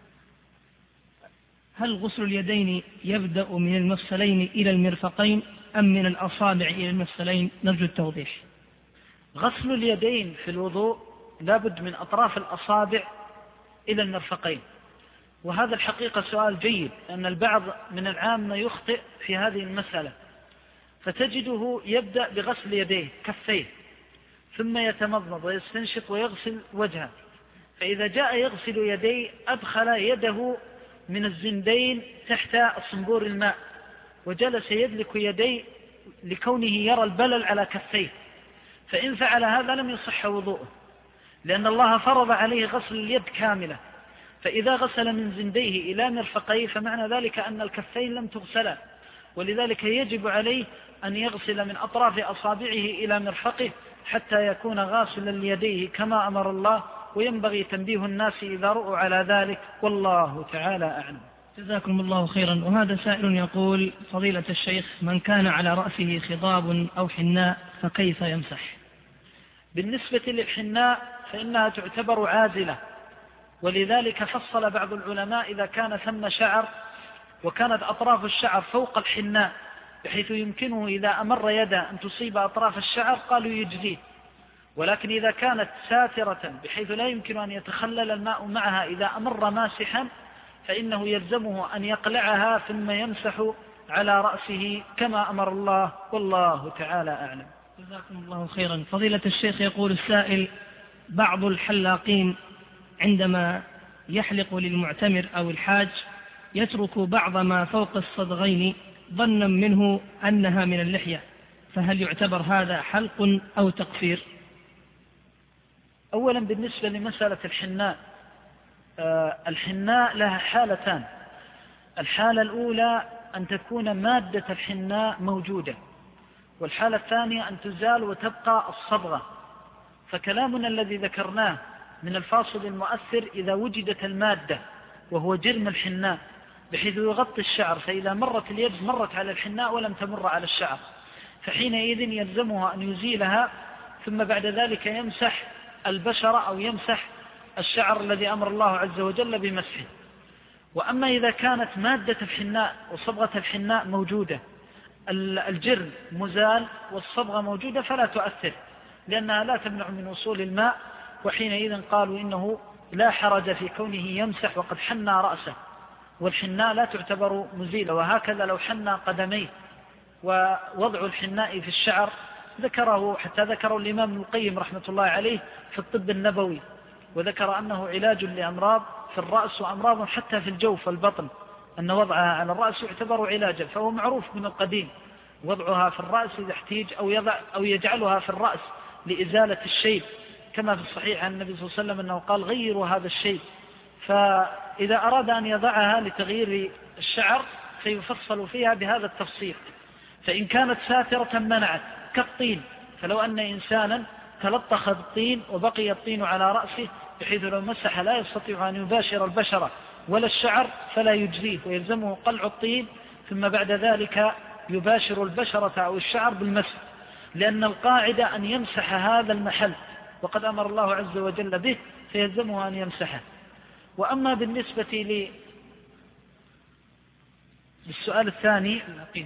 هل غسل اليدين يبدأ من المفصلين إلى المرفقين أم من الأصابع إلى المفصلين؟ نرجو التوضيح. غسل اليدين في الوضوء لابد من أطراف الأصابع إلى المرفقين، وهذا الحقيقة سؤال جيد، لأن البعض من العامة يخطئ في هذه المسألة، فتجده يبدأ بغسل يديه كفيه ثم يتمضمض ويستنشق ويغسل وجهه، فإذا جاء يغسل يديه أدخل يده من الزندين تحت صنبور الماء وجلس يدلك يديه لكونه يرى البلل على كفيه، فإن فعل هذا لم يصح وضوءه، لأن الله فرض عليه غسل اليد كاملة، فإذا غسل من زنديه إلى مرفقيه فمعنى ذلك أن الكفين لم تغسلا، ولذلك يجب عليه أن يغسل من أطراف أصابعه إلى مرفقه حتى يكون غاسلا ليديه كما أمر الله، وينبغي تنبيه الناس إذا رؤوا على ذلك، والله تعالى أعلم. جزاكم الله خيرا. وهذا سائل يقول: فضيلة الشيخ، من كان على رأسه خضاب أو حناء فكيف يمسح؟ بالنسبة للحناء فإنها تعتبر عازلة، ولذلك فصل بعض العلماء إذا كان ثم شعر وكانت أطراف الشعر فوق الحناء بحيث يمكنه إذا أمر يده أن تصيب أطراف الشعر قالوا يجزيه، ولكن إذا كانت ساترة بحيث لا يمكن أن يتخلل الماء معها إذا أمر ماسحا فإنه يلزمه أن يقلعها ثم يمسح على رأسه كما أمر الله، والله تعالى أعلم. جزاكم الله خيرا. فضيلة الشيخ، يقول السائل: بعض الحلاقين عندما يحلق للمعتمر أو الحاج يترك بعض ما فوق الصدغين ظنا منه أنها من اللحية، فهل يعتبر هذا حلق أو تقصير؟ أولا بالنسبة لمسألة الحناء، الحناء لها حالتان. الحالة الأولى أن تكون مادة الحناء موجودة، والحالة الثانية أن تزال وتبقى الصبغة. فكلامنا الذي ذكرناه من الفاصل المؤثر إذا وجدت المادة وهو جرم الحناء بحيث يغطي الشعر، فإذا مرت اليد مرت على الحناء ولم تمر على الشعر، فحينئذ يلزمها أن يزيلها ثم بعد ذلك يمسح البشرة أو يمسح الشعر الذي أمر الله عز وجل بمسحه. وأما إذا كانت مادة الحناء وصبغة الحناء موجودة، الجرم مزال والصبغة موجودة، فلا تؤثر لأنها لا تمنع من وصول الماء، وحينئذ قالوا إنه لا حرج في كونه يمسح وقد حنى رأسه، والحناء لا تعتبر مزيلة. وهكذا لو حنى قدميه، ووضع الحناء في الشعر ذكره حتى ذكروا الإمام ابن القيم رحمة الله عليه في الطب النبوي، وذكر أنه علاج لأمراض في الرأس وأمراض حتى في الجوف والبطن، أن وضعها على الرأس يعتبر علاجا، فهو معروف من القديم وضعها في الرأس إذا احتيج أو يجعلها في الرأس لإزالة الشيب، كما في الصحيح عن النبي صلى الله عليه وسلم أنه قال: غيروا هذا الشيب. فإذا أراد أن يضعها لتغيير الشعر فيفصل فيها بهذا التفصيل. فإن كانت ساترة منعت كالطين، فلو أن إنسانا تلطخ بالطين وبقي الطين على رأسه بحيث لو مسح لا يستطيع أن يباشر البشرة ولا الشعر فلا يجزيه، ويلزمه قلع الطين ثم بعد ذلك يباشر البشرة أو الشعر بالمسح، لأن القاعدة أن يمسح هذا المحل وقد أمر الله عز وجل به، فيلزمه أن يمسحه. وأما بالنسبة للسؤال الثاني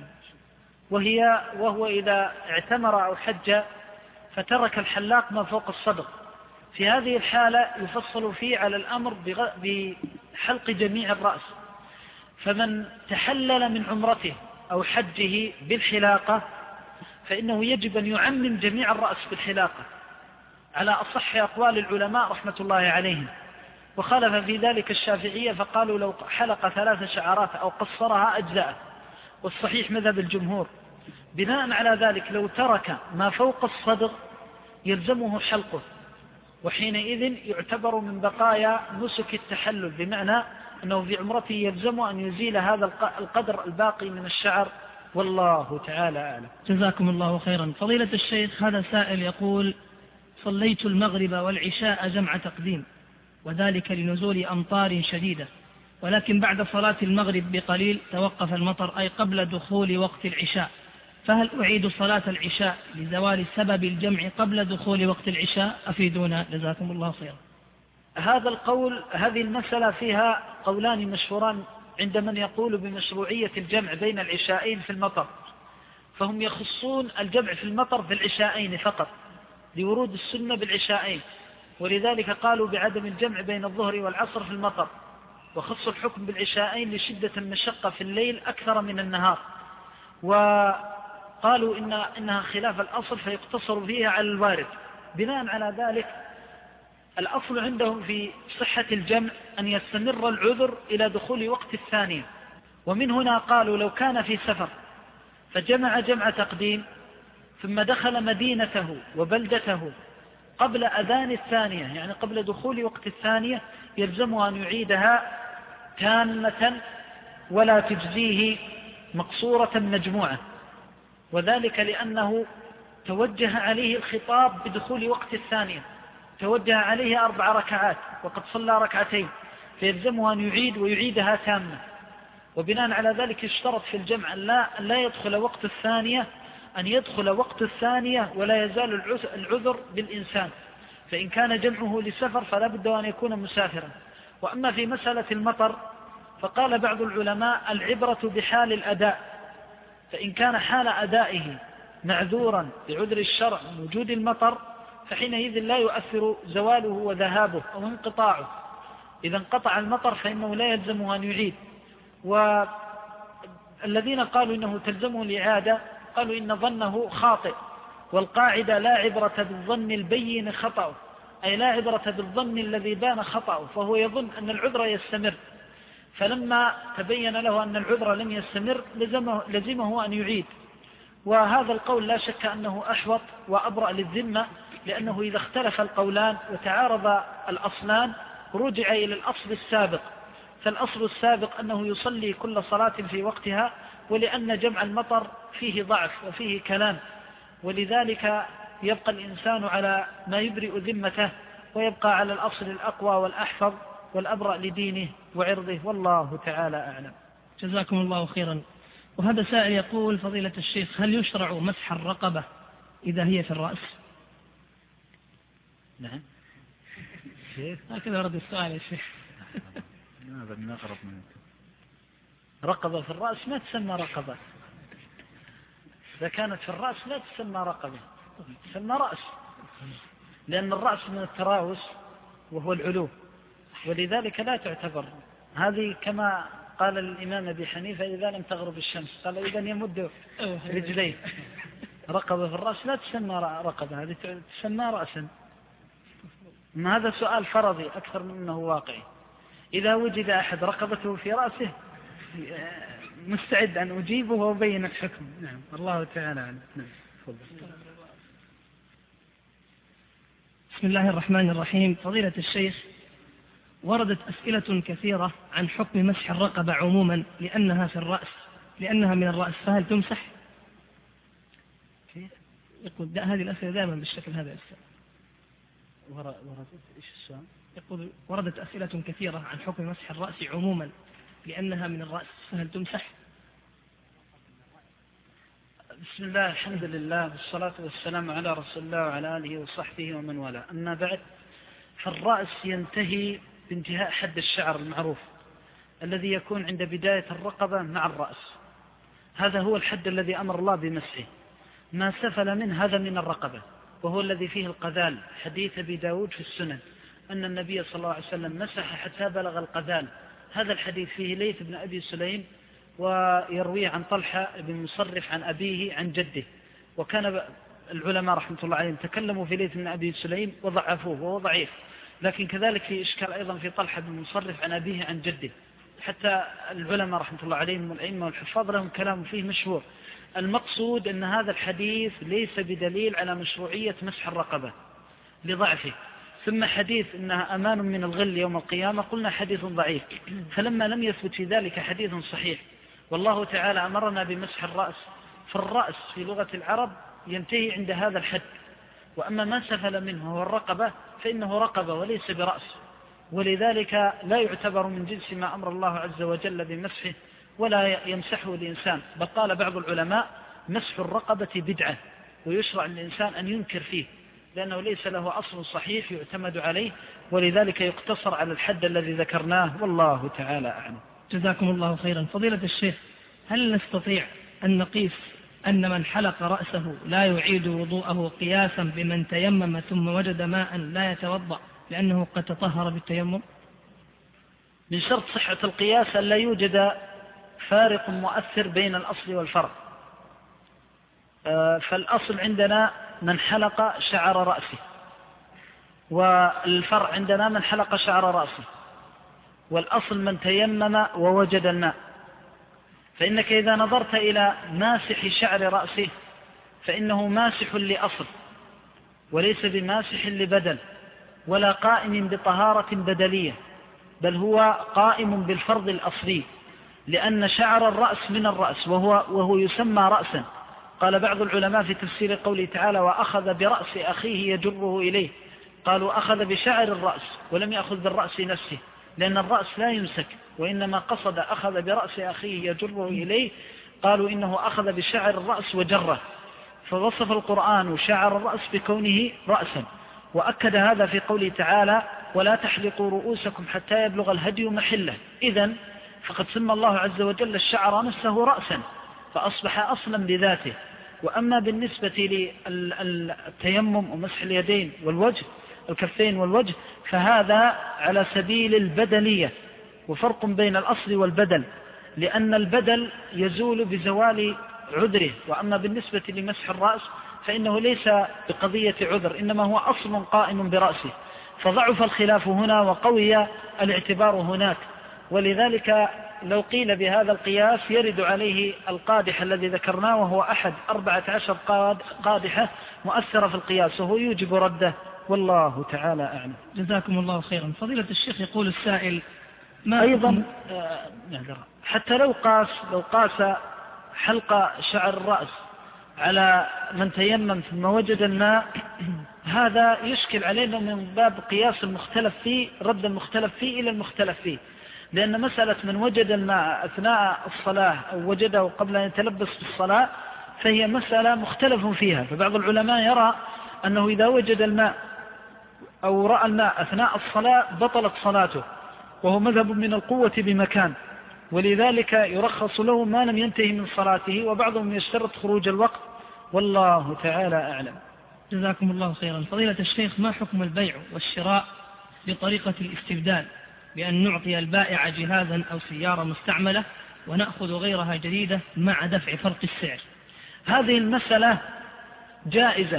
وهو إذا اعتمر أو حج فترك الحلاق ما فوق الصدغ، في هذه الحالة يفصل فيه على الأمر بحلق جميع الرأس، فمن تحلل من عمرته أو حجه بالحلاقة فإنه يجب أن يعمم جميع الرأس بالحلاقة على أصح أقوال العلماء رحمة الله عليهم. وخالف في ذلك الشافعية فقالوا لو حلق 3 شعرات أو قصرها أجزاء، والصحيح مذهب الجمهور. بناء على ذلك لو ترك ما فوق الصدر يلزمه حلقه، وحينئذ يعتبر من بقايا نسك التحلل، بمعنى أنه في عمرته يلزم أن يزيل هذا القدر الباقي من الشعر، والله تعالى أعلم. جزاكم الله خيرا. فضيلة الشيخ، هذا سائل يقول: صليت المغرب والعشاء جمع تقديم، وذلك لنزول أمطار شديدة، ولكن بعد صلاة المغرب بقليل توقف المطر، أي قبل دخول وقت العشاء، فهل أعيد صلاة العشاء لزوال سبب الجمع قبل دخول وقت العشاء؟ أفيدونا جزاكم الله خيرا. هذا القول، هذه المسألة فيها قولان مشهوران عند من يقول بمشروعية الجمع بين العشاءين في المطر، فهم يخصون الجمع في المطر في العشاءين فقط لورود السنة بالعشاءين، ولذلك قالوا بعدم الجمع بين الظهر والعصر في المطر، وخصوا الحكم بالعشاءين لشدة المشقة في الليل أكثر من النهار، وقالوا إنها خلاف الأصل فيقتصر فيها على الوارد. بناء على ذلك الأصل عندهم في صحة الجمع أن يستمر العذر إلى دخول وقت الثانية، ومن هنا قالوا لو كان في سفر فجمع جمع تقديم ثم دخل مدينته وبلدته قبل أذان الثانية، يعني قبل دخول وقت الثانية، يلزمه أن يعيدها تامة ولا تجزيه مقصورة مجموعة، وذلك لأنه توجه عليه الخطاب بدخول وقت الثانية، توجه عليه 4 ركعات وقد صلى 2 ركعتين، فيلزمه أن يعيد ويعيدها تامة. وبناء على ذلك يشترط في الجمع أن لا يدخل وقت الثانية، أن يدخل وقت الثانية ولا يزال العذر بالإنسان، فإن كان جمعه لسفر فلا بد أن يكون مسافرا. وأما في مسألة المطر فقال بعض العلماء العبرة بحال الأداء، فإن كان حال أدائه معذورا بعذر الشرع من وجود المطر فحينئذ لا يؤثر زواله وذهابه أو انقطاعه. إذا انقطع المطر فإنه لا يلزمه أن يعيد. والذين قالوا إنه تلزمه الإعادة قالوا إن ظنه خاطئ، والقاعدة لا عبرة بالظن البين خطأه، أي لا عبرة بالظن الذي بان خطأه، فهو يظن أن العذر يستمر، فلما تبين له أن العذر لم يستمر لزمه أن يعيد. وهذا القول لا شك أنه أحوط وأبرأ للذمة، لأنه إذا اختلف القولان وتعارض الأصلان رجع إلى الأصل السابق، فالأصل السابق أنه يصلي كل صلاة في وقتها، ولأن جمع المطر فيه ضعف وفيه كلام، ولذلك يبقى الإنسان على ما يبرئ ذمته، ويبقى على الأصل الأقوى والأحفظ والأبرأ لدينه وعرضه، والله تعالى أعلم. جزاكم الله خيرا. وهذا سائل يقول: فضيلة الشيخ، هل يشرع مسح الرقبة إذا هي في الرأس؟ نعم. هكذا ورد السؤال يا شيخ. هذا من أقرب منك. رقبة في الرأس ما تسمى رقبة، إذا كانت في الرأس لا تسمى رقبة، تسمى رأس، لأن الرأس من التراوس وهو العلو، ولذلك لا تعتبر هذه. كما قال الإمام أبي حنيفة: إذا لم تغرب الشمس، قال إذا يمد رجليه. رقبة في الرأس لا تسمى رقبة، هذه تسمى رأسا. ما هذا سؤال فرضي أكثر من أنه واقعي. إذا وجد أحد رقبته في رأسه مستعد أن أجيبه وأبين الحكم. نعم، الله تعالى أعلم. نعم. بسم الله الرحمن الرحيم. فضيلة الشيخ، وردت أسئلة كثيرة عن حكم مسح الرقبة عموما لأنها في الرأس، لأنها من الرأس، فهل تمسح؟ يقول هذه الأسئلة دائما بالشكل هذا السؤال. وردت إيش السؤال؟ يقول وردت أسئلة كثيرة عن حكم مسح الرأس عموما لأنها من الرأس، فهل تمسح؟ بسم الله، الحمد لله، والصلاة والسلام على رسول الله وعلى آله وصحبه ومن والاه. أما بعد، فالرأس ينتهي بانتهاء حد الشعر المعروف الذي يكون عند بداية الرقبة مع الرأس، هذا هو الحد الذي أمر الله بمسحه. ما سفل منه هذا من الرقبة، وهو الذي فيه القذال. حديث أبي داود في السنن أن النبي صلى الله عليه وسلم مسح حتى بلغ القذال، هذا الحديث فيه ليث بن أبي سليم ويرويه عن طلحة بن مصرف عن أبيه عن جده، وكان العلماء رحمة الله عليهم تكلموا في ليث بن أبي سليم وضعفوه وهو ضعيف، لكن كذلك في إشكال أيضا في طلحة بن مصرف عن أبيه عن جده، حتى العلماء رحمة الله عليهم والأئمة والحفاظ لهم كلام فيه مشهور. المقصود أن هذا الحديث ليس بدليل على مشروعية مسح الرقبة لضعفه. ثم حديث إنها أمان من الغل يوم القيامة قلنا حديث ضعيف، فلما لم يثبت في ذلك حديث صحيح والله تعالى أمرنا بمسح الرأس، فالرأس في لغة العرب ينتهي عند هذا الحد، وأما ما سفل منه هو الرقبة فإنه رقبة وليس برأس، ولذلك لا يعتبر من جنس ما أمر الله عز وجل بمسحه ولا يمسحه الإنسان. بل قال بعض العلماء مسح الرقبة بدعة، ويشرع للإنسان أن ينكر فيه لأنه ليس له أصل صحيح يعتمد عليه، ولذلك يقتصر على الحد الذي ذكرناه والله تعالى أعلم. جزاكم الله خيرا. فضيلة الشيخ، هل نستطيع أن نقيس أن من حلق رأسه لا يعيد وضوءه قياسا بمن تيمم ثم وجد ماء لا يتوضأ لأنه قد تطهر بالتيمم؟ من شرط صحة القياس أن لا يوجد فارق مؤثر بين الأصل والفرع. فالأصل عندنا من حلق شعر رأسه، والفرع عندنا من حلق شعر رأسه، والأصل من تيمم ووجد الماء. فإنك إذا نظرت إلى ماسح شعر رأسه فإنه ماسح لأصل وليس بماسح لبدل ولا قائم بطهارة بدلية، بل هو قائم بالفرض الأصلي، لأن شعر الرأس من الرأس وهو يسمى رأسا. قال بعض العلماء في تفسير قوله تعالى وأخذ برأس أخيه يجره إليه، قالوا أخذ بشعر الرأس ولم يأخذ بالرأس نفسه، لأن الرأس لا يمسك، وإنما قصد أخذ برأس أخيه يجره إليه، قالوا إنه أخذ بشعر الرأس وجره، فوصف القرآن شعر الرأس بكونه رأسا، وأكد هذا في قوله تعالى ولا تحلقوا رؤوسكم حتى يبلغ الهدي محله. إذن فقد سمى الله عز وجل الشعر نفسه رأسا فأصبح أصلا بذاته. وأما بالنسبة للتيمم ومسح اليدين والوجه الكفين والوجه فهذا على سبيل البدلية، وفرق بين الأصل والبدل، لأن البدل يزول بزوال عذره، وأما بالنسبة لمسح الرأس فإنه ليس بقضية عذر، إنما هو أصل قائم برأسه، فضعف الخلاف هنا وقوي الاعتبار هناك. ولذلك لو قيل بهذا القياس يرد عليه القادح الذي ذكرناه، وهو أحد 14 قادحة مؤثرة في القياس، وهو يوجب رده والله تعالى أعلم. جزاكم الله خيرا. فضيلة الشيخ يقول السائل أيضا حتى لو قاس حلق شعر الرأس على من تيمم ثم وجد الماء، هذا يشكل علينا من باب قياس المختلف فيه، رد المختلف فيه إلى المختلف فيه، لأن مسألة من وجد الماء أثناء الصلاة أو وجده قبل أن يتلبس في الصلاة فهي مسألة مختلف فيها. فبعض العلماء يرى أنه إذا وجد الماء أو رأى الماء أثناء الصلاة بطلت صلاته، وهو مذهب من القوة بمكان، ولذلك يرخص له ما لم ينتهي من صلاته، وبعضهم يشترط خروج الوقت والله تعالى أعلم. جزاكم الله خيرا. فضيلة الشيخ، ما حكم البيع والشراء بطريقة الاستبدال، بأن نعطي البائع جهازا أو سيارة مستعملة ونأخذ غيرها جديدة مع دفع فرق السعر؟ هذه المسألة جائزة،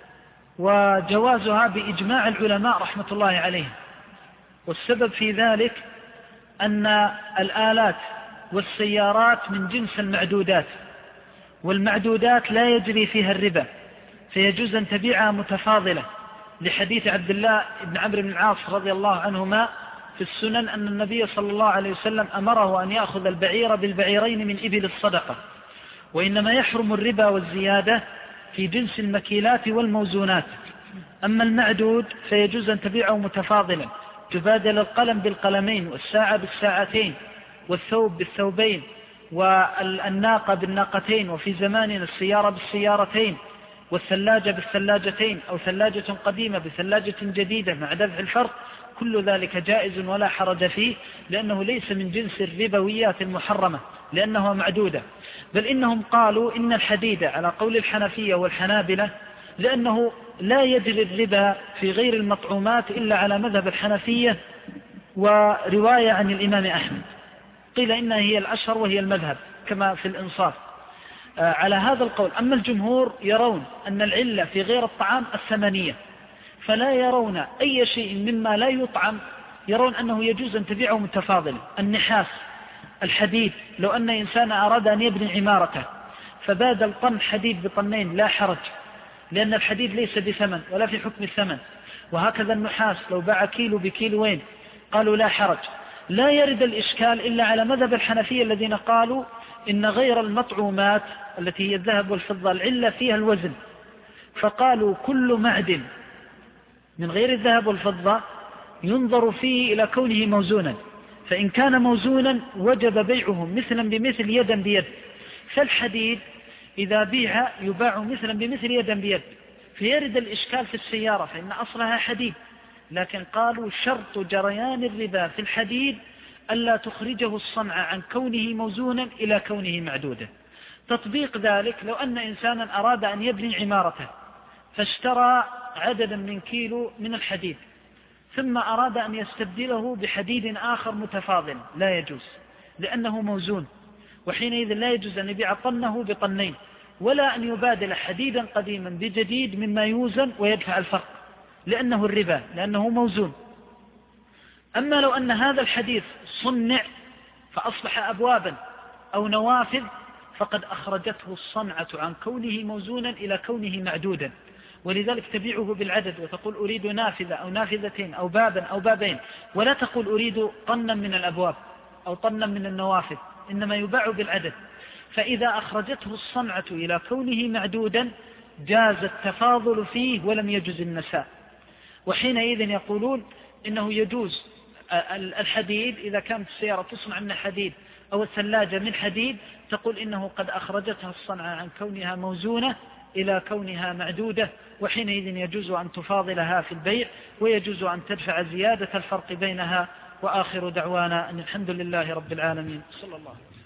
وجوازها بإجماع العلماء رحمة الله عليهم، والسبب في ذلك أن الآلات والسيارات من جنس المعدودات، والمعدودات لا يجري فيها الربا، فيجوز أن تبيعها متفاضلة، لحديث عبد الله بن عمرو بن العاص رضي الله عنهما في السنن أن النبي صلى الله عليه وسلم أمره أن يأخذ البعير بالبعيرين من إبل الصدقة. وإنما يحرم الربا والزيادة في جنس المكيلات والموزونات. أما المعدود فيجوز أن تبيعه متفاضلا، تبادل القلم بالقلمين، والساعة بالساعتين، والثوب بالثوبين، والناقة بالناقتين، وفي زماننا السيارة بالسيارتين، والثلاجة بالثلاجتين، أو ثلاجة قديمة بثلاجة جديدة مع دفع الفرق. كل ذلك جائز ولا حرج فيه، لأنه ليس من جنس الربويات المحرمة لأنه معدودة. بل إنهم قالوا إن الحديد على قول الحنفية والحنابلة، لأنه لا يجري الربا في غير المطعومات إلا على مذهب الحنفية ورواية عن الإمام أحمد، قيل إنها هي الأشهر وهي المذهب كما في الإنصاف على هذا القول. أما الجمهور يرون أن العلة في غير الطعام الثمنية، فلا يرون أي شيء مما لا يطعم يرون أنه يجوز أن تبيعه متفاضلا. النحاس، الحديد، لو أن إنسان أراد أن يبني عمارته فبادل طن حديد بطنين لا حرج، لأن الحديد ليس بثمن ولا في حكم الثمن. وهكذا النحاس لو باع كيلو بكيلوين قالوا لا حرج. لا يرد الإشكال إلا على مذهب الحنفية الذين قالوا إن غير المطعومات التي هي الذهب والفضة العلة فيها الوزن، فقالوا كل معدن من غير الذهب والفضة ينظر فيه إلى كونه موزونا، فإن كان موزونا وجب بيعه مثلا بمثل يدا بيد. فالحديد إذا بيع يباع مثلا بمثل يدا بيد، فيرد الإشكال في السيارة فإن أصلها حديد، لكن قالوا شرط جريان الربا في الحديد ألا تخرجه الصنعة عن كونه موزونا إلى كونه معدودا. تطبيق ذلك لو أن إنسانا أراد أن يبني عمارته فاشترى عددا من كيلو من الحديد ثم أراد أن يستبدله بحديد آخر متفاضل، لا يجوز لأنه موزون، وحينئذ لا يجوز أن يبيع طنه بطنين، ولا أن يبادل حديدا قديما بجديد مما يوزن ويدفع الفرق، لأنه الربا، لأنه موزون. أما لو أن هذا الحديث صنع فأصبح أبوابا أو نوافذ فقد أخرجته الصنعة عن كونه موزونا إلى كونه معدودا، ولذلك تبيعه بالعدد وتقول أريد نافذة أو نافذتين أو بابا أو بابين، ولا تقول أريد طنا من الأبواب أو طنا من النوافذ، إنما يباع بالعدد. فإذا أخرجته الصنعة إلى كونه معدودا جاز التفاضل فيه ولم يجوز النساء، وحينئذ يقولون إنه يجوز الحديد إذا كانت السيارة تصنع من حديد أو الثلاجة من حديد، تقول إنه قد أخرجتها الصنعة عن كونها موزونة إلى كونها معدودة، وحينئذ يجوز أن تفاضلها في البيع ويجوز أن تدفع زيادة الفرق بينها. وآخر دعوانا أن الحمد لله رب العالمين، صلى الله عليه وسلم.